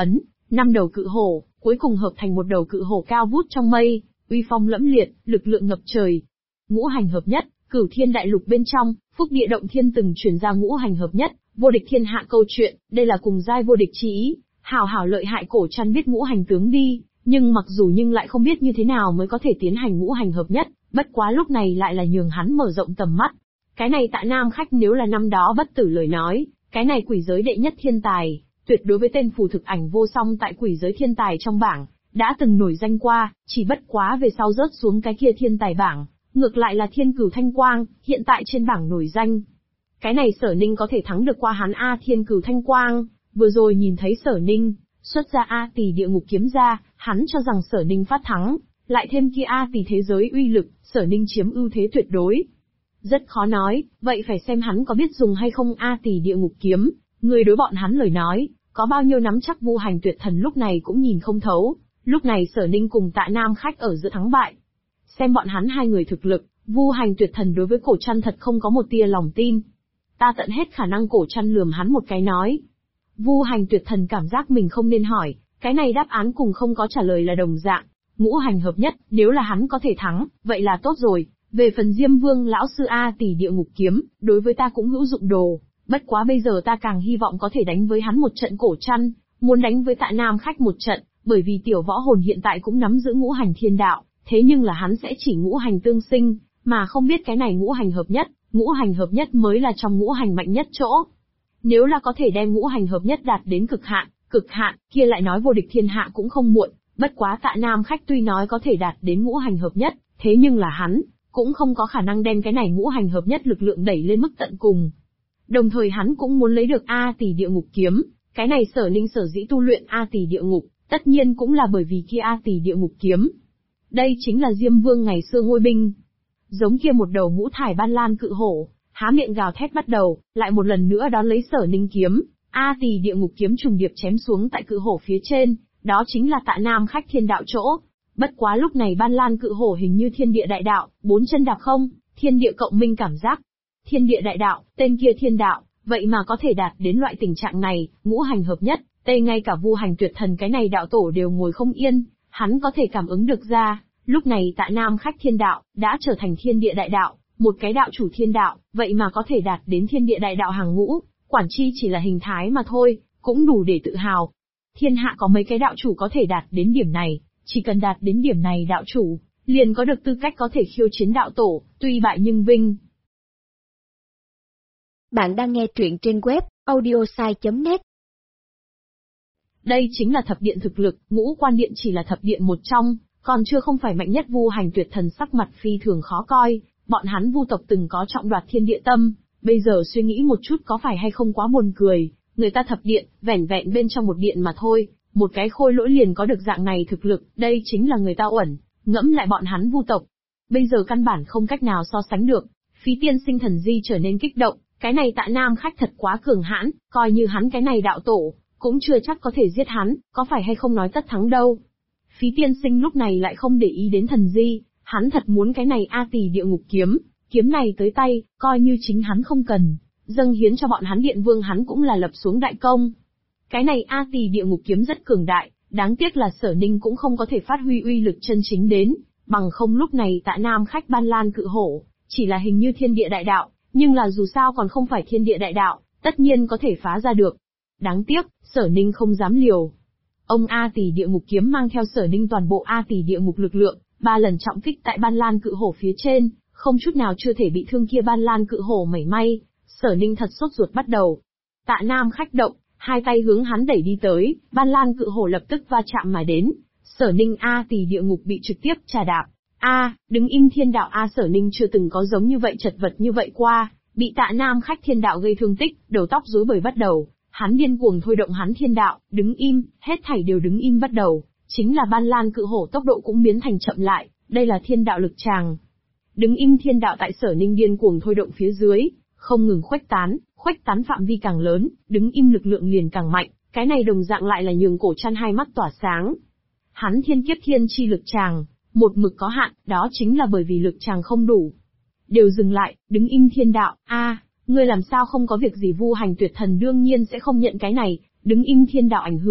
5 đầu cự hổ, cuối cùng hợp thành một đầu cự hổ cao vút trong mây, uy phong lẫm liệt, lực lượng ngập trời. Ngũ hành hợp nhất, Cửu Thiên Đại Lục bên trong, Phúc Địa Động Thiên từng truyền ra ngũ hành hợp nhất, vô địch thiên hạ câu chuyện, đây là cùng giai vô địch chi ý, hảo hảo lợi hại cổ trăn biết ngũ hành tướng đi, nhưng mặc dù nhưng lại không biết như thế nào mới có thể tiến hành ngũ hành hợp nhất, bất quá lúc này lại là nhường hắn mở rộng tầm mắt. Cái này Tạ Nam Khách nếu là năm đó bất tử lời nói, cái này quỷ giới đệ nhất thiên tài, tuyệt đối với tên phù thực ảnh vô song tại quỷ giới thiên tài trong bảng, đã từng nổi danh qua, chỉ bất quá về sau rớt xuống cái kia thiên tài bảng, ngược lại là Thiên Cửu Thanh Quang, hiện tại trên bảng nổi danh. Cái này Sở Ninh có thể thắng được qua hắn Thiên Cửu Thanh Quang, vừa rồi nhìn thấy Sở Ninh xuất ra Tỷ địa ngục kiếm ra, hắn cho rằng Sở Ninh phát thắng, lại thêm kia Tỷ thế giới uy lực, Sở Ninh chiếm ưu thế tuyệt đối. Rất khó nói, vậy phải xem hắn có biết dùng hay không Tỷ địa ngục kiếm, người đối bọn hắn lời nói, có bao nhiêu nắm chắc Vu Hành Tuyệt Thần lúc này cũng nhìn không thấu, lúc này Sở Ninh cùng Tạ Nam Khách ở giữa thắng bại. Xem bọn hắn hai người thực lực, Vu Hành Tuyệt Thần đối với cổ trăn thật không có một tia lòng tin. Ta tận hết khả năng cổ trăn lườm hắn một cái nói. Vu Hành Tuyệt Thần cảm giác mình không nên hỏi, cái này đáp án cùng không có trả lời là đồng dạng. Ngũ hành hợp nhất, nếu là hắn có thể thắng, vậy là tốt rồi. Về phần Diêm Vương lão sư Tỷ địa ngục kiếm, đối với ta cũng hữu dụng đồ. Bất quá bây giờ ta càng hy vọng có thể đánh với hắn một trận cổ trăn, muốn đánh với Tạ Nam Khách một trận, bởi vì tiểu võ hồn hiện tại cũng nắm giữ ngũ hành thiên đạo, thế nhưng là hắn sẽ chỉ ngũ hành tương sinh, mà không biết cái này ngũ hành hợp nhất mới là trong ngũ hành mạnh nhất chỗ. Nếu là có thể đem ngũ hành hợp nhất đạt đến cực hạn, kia lại nói vô địch thiên hạ cũng không muộn, bất quá Tạ Nam Khách tuy nói có thể đạt đến ngũ hành hợp nhất, thế nhưng là hắn cũng không có khả năng đem cái này ngũ hành hợp nhất lực lượng đẩy lên mức tận cùng. Đồng thời hắn cũng muốn lấy được Tỷ địa ngục kiếm, cái này Sở Ninh sở dĩ tu luyện Tỷ địa ngục, tất nhiên cũng là bởi vì kia Tỷ địa ngục kiếm. Đây chính là Diêm Vương ngày xưa ngôi binh. Giống kia một đầu ngũ thải ban lan cự hổ, há miệng gào thét bắt đầu, lại một lần nữa đón lấy Sở Ninh kiếm, Tỷ địa ngục kiếm trùng điệp chém xuống tại cự hổ phía trên, đó chính là Tạ Nam Khách thiên đạo chỗ. Bất quá lúc này ban lan cự hổ hình như thiên địa đại đạo, bốn chân đạp không, thiên địa cộng minh cảm giác. Thiên địa đại đạo, tên kia thiên đạo, vậy mà có thể đạt đến loại tình trạng này, ngũ hành hợp nhất, ngay cả Vu Hành Tuyệt Thần cái này đạo tổ đều ngồi không yên, hắn có thể cảm ứng được ra, lúc này Tạ Nam Khách thiên đạo, đã trở thành thiên địa đại đạo, một cái đạo chủ thiên đạo, vậy mà có thể đạt đến thiên địa đại đạo hàng ngũ, quản chi chỉ là hình thái mà thôi, cũng đủ để tự hào. Thiên hạ có mấy cái đạo chủ có thể đạt đến điểm này, chỉ cần đạt đến điểm này đạo chủ, liền có được tư cách có thể khiêu chiến đạo tổ, tuy bại nhưng vinh. Bạn đang nghe truyện trên web audiosai.net. Đây chính là thập điện thực lực, ngũ quan điện chỉ là thập điện một trong, còn chưa không phải mạnh nhất. Vu Hành Tuyệt Thần sắc mặt phi thường khó coi, bọn hắn Vu tộc từng có trọng đoạt thiên địa tâm, bây giờ suy nghĩ một chút có phải hay không quá buồn cười, người ta thập điện, vẻn vẹn bên trong một điện mà thôi, một cái khôi lỗi liền có được dạng này thực lực, đây chính là người ta uẩn, ngẫm lại bọn hắn Vu tộc. Bây giờ căn bản không cách nào so sánh được, Phí Tiên Sinh thần di trở nên kích động, cái này Tạ Nam Khách thật quá cường hãn, coi như hắn cái này đạo tổ, cũng chưa chắc có thể giết hắn, có phải hay không nói tất thắng đâu. Phí Tiên Sinh lúc này lại không để ý đến thần di, hắn thật muốn cái này Tỷ địa ngục kiếm, kiếm này tới tay, coi như chính hắn không cần, dâng hiến cho bọn hắn Điện Vương hắn cũng là lập xuống đại công. Cái này Tỷ địa ngục kiếm rất cường đại, đáng tiếc là Sở Ninh cũng không có thể phát huy uy lực chân chính đến, bằng không lúc này Tạ Nam Khách ban lan cự hổ, chỉ là hình như thiên địa đại đạo, nhưng là dù sao còn không phải thiên địa đại đạo, tất nhiên có thể phá ra được. Đáng tiếc, Sở Ninh không dám liều. Ông Tỷ địa ngục kiếm mang theo Sở Ninh toàn bộ Tỷ địa ngục lực lượng, 3 lần trọng kích tại ban lan cự hổ phía trên, không chút nào chưa thể bị thương kia ban lan cự hổ mảy may. Sở Ninh thật sốt ruột bắt đầu. Tạ Nam Khách động, hai tay hướng hắn đẩy đi tới, ban lan cự hổ lập tức va chạm mà đến. Sở Ninh Tỷ địa ngục bị trực tiếp trà đạp. Đứng im thiên đạo Sở Ninh chưa từng có giống như vậy chật vật như vậy qua, bị Tạ Nam Khách thiên đạo gây thương tích, đầu tóc rối bời bắt đầu. Hắn điên cuồng thôi động hắn thiên đạo, đứng im, hết thảy đều đứng im bắt đầu, chính là ban lan cự hổ tốc độ cũng biến thành chậm lại, đây là thiên đạo lực tràng. Đứng im thiên đạo tại Sở Ninh điên cuồng thôi động phía dưới, không ngừng khuếch tán phạm vi càng lớn, đứng im lực lượng liền càng mạnh, cái này đồng dạng lại là nhường cổ chăn hai mắt tỏa sáng. Hắn thiên kiếp thiên chi lực tràng, một mực có hạn, đó chính là bởi vì lực tràng không đủ. Đều dừng lại, đứng im thiên đạo, ngươi làm sao không có việc gì. Vu Hành Tuyệt Thần đương nhiên sẽ không nhận cái này, đứng im thiên đạo ảnh hưởng,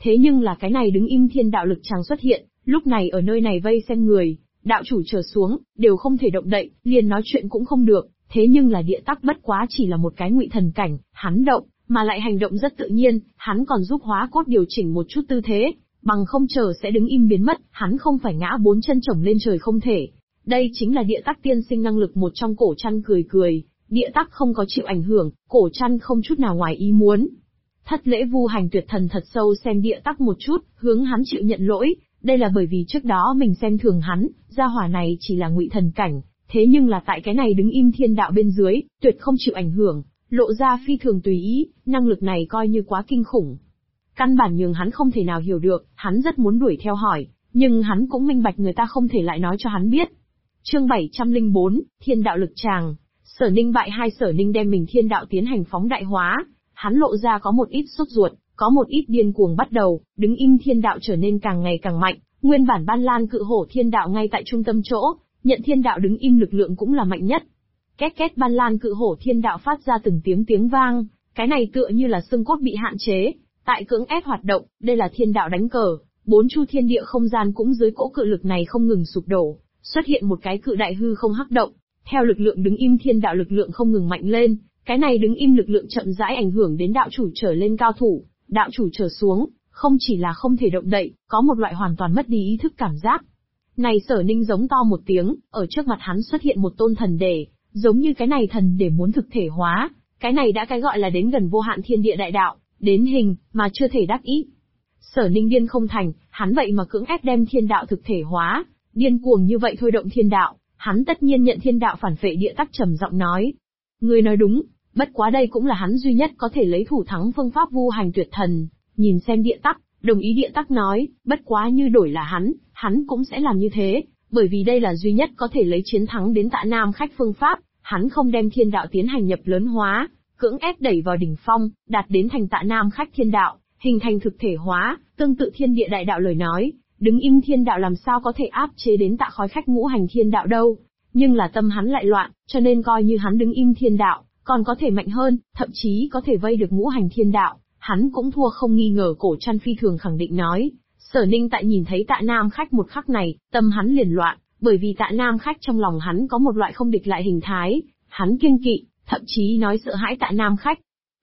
Thế nhưng là cái này đứng im thiên đạo lực tràng xuất hiện, lúc này ở nơi này vây xem người, đạo chủ trở xuống, đều không thể động đậy, liền nói chuyện cũng không được, thế nhưng là địa tắc bất quá chỉ là một cái ngụy thần cảnh, hắn động, mà lại hành động rất tự nhiên, hắn còn giúp hóa cốt điều chỉnh một chút tư thế, bằng không chờ sẽ đứng im biến mất, hắn không phải ngã bốn chân chồng lên trời không thể. Đây chính là địa tắc tiên sinh năng lực một trong. Cổ Trăn cười cười, địa tắc không có chịu ảnh hưởng, Cổ Trăn không chút nào ngoài ý muốn. Thất lễ Vu Hành Tuyệt Thần thật sâu xem địa tắc một chút, hướng hắn chịu nhận lỗi, đây là bởi vì trước đó mình xem thường hắn, gia hỏa này chỉ là ngụy thần cảnh, thế nhưng là tại cái này đứng im thiên đạo bên dưới, tuyệt không chịu ảnh hưởng, lộ ra phi thường tùy ý, năng lực này coi như quá kinh khủng. Căn bản nhường hắn không thể nào hiểu được, hắn rất muốn đuổi theo hỏi, nhưng hắn cũng minh bạch người ta không thể lại nói cho hắn biết. Chương 704, Thiên đạo lực tràng. Sở Ninh bại hai. Sở Ninh đem mình thiên đạo tiến hành phóng đại hóa, hắn lộ ra có một ít sốt ruột, có một ít điên cuồng bắt đầu, đứng im thiên đạo trở nên càng ngày càng mạnh, nguyên bản Ban Lan Cự Hổ thiên đạo ngay tại trung tâm chỗ, nhận thiên đạo đứng im lực lượng cũng là mạnh nhất. Két két Ban Lan Cự Hổ thiên đạo phát ra từng tiếng vang, cái này tựa như là xương cốt bị hạn chế, tại cưỡng ép hoạt động, đây là thiên đạo đánh cờ, bốn chu thiên địa không gian cũng dưới cỗ cự lực này không ngừng sụp đổ, xuất hiện một cái cự đại hư không hắc động, theo lực lượng đứng im thiên đạo lực lượng không ngừng mạnh lên, cái này đứng im lực lượng chậm rãi ảnh hưởng đến đạo chủ trở lên cao thủ, đạo chủ trở xuống, không chỉ là không thể động đậy, có một loại hoàn toàn mất đi ý thức cảm giác. Này Sở Ninh giống to một tiếng, ở trước mặt hắn xuất hiện một tôn thần đề, giống như cái này thần để muốn thực thể hóa, cái này đã cái gọi là đến gần vô hạn thiên địa đại đạo, đến hình, mà chưa thể đắc ý. Sở Ninh điên không thành, hắn vậy mà cưỡng ép đem thiên đạo thực thể hóa, điên cuồng như vậy thôi động thiên đạo, hắn tất nhiên nhận thiên đạo phản phệ. Địa tắc trầm giọng nói. Ngươi nói đúng, bất quá đây cũng là hắn duy nhất có thể lấy thủ thắng phương pháp Vu Hành Tuyệt Thần. Nhìn xem địa tắc, đồng ý. Địa tắc nói, bất quá như đổi là hắn cũng sẽ làm như thế, bởi vì đây là duy nhất có thể lấy chiến thắng đến Tạ Nam khách phương pháp, hắn không đem thiên đạo tiến hành nhập lớn hóa, cưỡng ép đẩy vào đỉnh phong, đạt đến thành Tạ Nam khách thiên đạo, hình thành thực thể hóa, tương tự thiên địa đại đạo lời nói, đứng im thiên đạo làm sao có thể áp chế đến Tạ Khói khách ngũ hành thiên đạo đâu, nhưng là tâm hắn lại loạn, cho nên coi như hắn đứng im thiên đạo, còn có thể mạnh hơn, thậm chí có thể vây được ngũ hành thiên đạo, hắn cũng thua không nghi ngờ. Cổ Trăn phi thường khẳng định nói. Sở Ninh tại nhìn thấy Tạ Nam khách một khắc này, tâm hắn liền loạn, bởi vì Tạ Nam khách trong lòng hắn có một loại không địch lại hình thái, hắn kiêng kỵ, thậm chí nói sợ hãi Tạ Nam khách.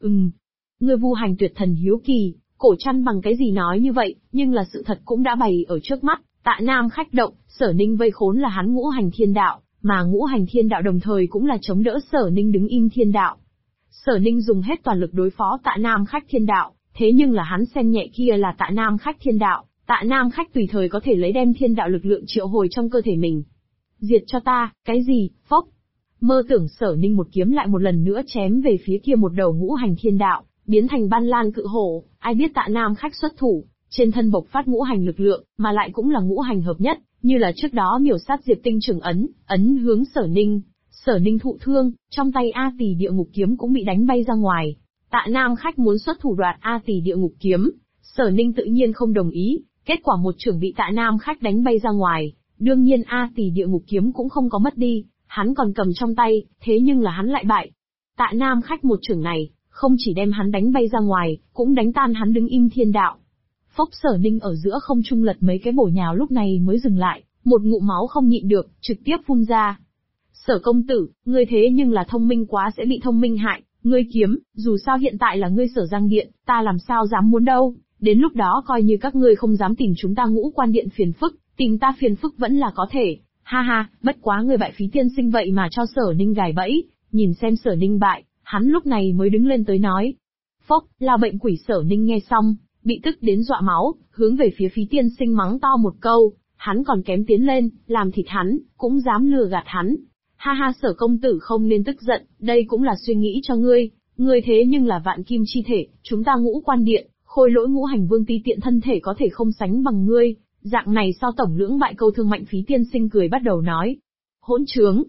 Ngươi Vu Hành Tuyệt Thần hiếu kỳ, Cổ Trăn bằng cái gì nói như vậy, nhưng là sự thật cũng đã bày ở trước mắt, Tạ Nam khách động, Sở Ninh vây khốn là hắn ngũ hành thiên đạo, mà ngũ hành thiên đạo đồng thời cũng là chống đỡ Sở Ninh đứng im thiên đạo. Sở Ninh dùng hết toàn lực đối phó Tạ Nam khách thiên đạo, thế nhưng là hắn xem nhẹ kia là Tạ Nam khách thiên đạo, Tạ Nam khách tùy thời có thể lấy đem thiên đạo lực lượng triệu hồi trong cơ thể mình. Diệt cho ta, cái gì, phốc. Mơ tưởng. Sở Ninh một kiếm lại một lần nữa chém về phía kia một đầu ngũ hành thiên đạo, biến thành Ban Lan Cự Hổ. Ai biết Tạ Nam khách xuất thủ, trên thân bộc phát ngũ hành lực lượng, mà lại cũng là ngũ hành hợp nhất, như là trước đó miểu sát Diệp Tinh Trường ấn hướng Sở Ninh. Sở Ninh thụ thương, trong tay A Tỳ Địa Ngục Kiếm cũng bị đánh bay ra ngoài. Tạ Nam khách muốn xuất thủ đoạt A Tỳ Địa Ngục Kiếm, Sở Ninh tự nhiên không đồng ý, kết quả một chưởng bị Tạ Nam khách đánh bay ra ngoài. Đương nhiên A Tỳ Địa Ngục Kiếm cũng không có mất đi, hắn còn cầm trong tay, thế nhưng là hắn lại bại. Tạ Nam khách một chưởng này, không chỉ đem hắn đánh bay ra ngoài, cũng đánh tan hắn đứng im thiên đạo. Phốc. Sở Ninh ở giữa không trung lật mấy cái bổ nhào lúc này mới dừng lại, một ngụm máu không nhịn được, trực tiếp phun ra. Sở công tử, ngươi thế nhưng là thông minh quá sẽ bị thông minh hại, ngươi kiếm, dù sao hiện tại là ngươi Sở Giang Điện, ta làm sao dám muốn đâu, đến lúc đó coi như các ngươi không dám tìm chúng ta Ngũ Quan Điện phiền phức, tìm ta phiền phức vẫn là có thể, ha ha, bất quá người bại phí tiên sinh vậy mà cho Sở Ninh gài bẫy. Nhìn xem Sở Ninh bại, hắn lúc này mới đứng lên tới nói. Phốc. Lao bệnh quỷ. Sở Ninh nghe xong, bị tức đến dọa máu, hướng về phía phí tiên sinh mắng to một câu, hắn còn kém tiến lên, làm thịt hắn, cũng dám lừa gạt hắn. Ha ha. Sở công tử không nên tức giận, đây cũng là suy nghĩ cho ngươi thế nhưng là vạn kim chi thể, chúng ta Ngũ Quan Điện, khôi lỗi ngũ hành vương ti tiện thân thể có thể không sánh bằng ngươi, dạng này sao tổng lưỡng bại câu thương mạnh. Phí tiên sinh cười bắt đầu nói. Hỗn trướng,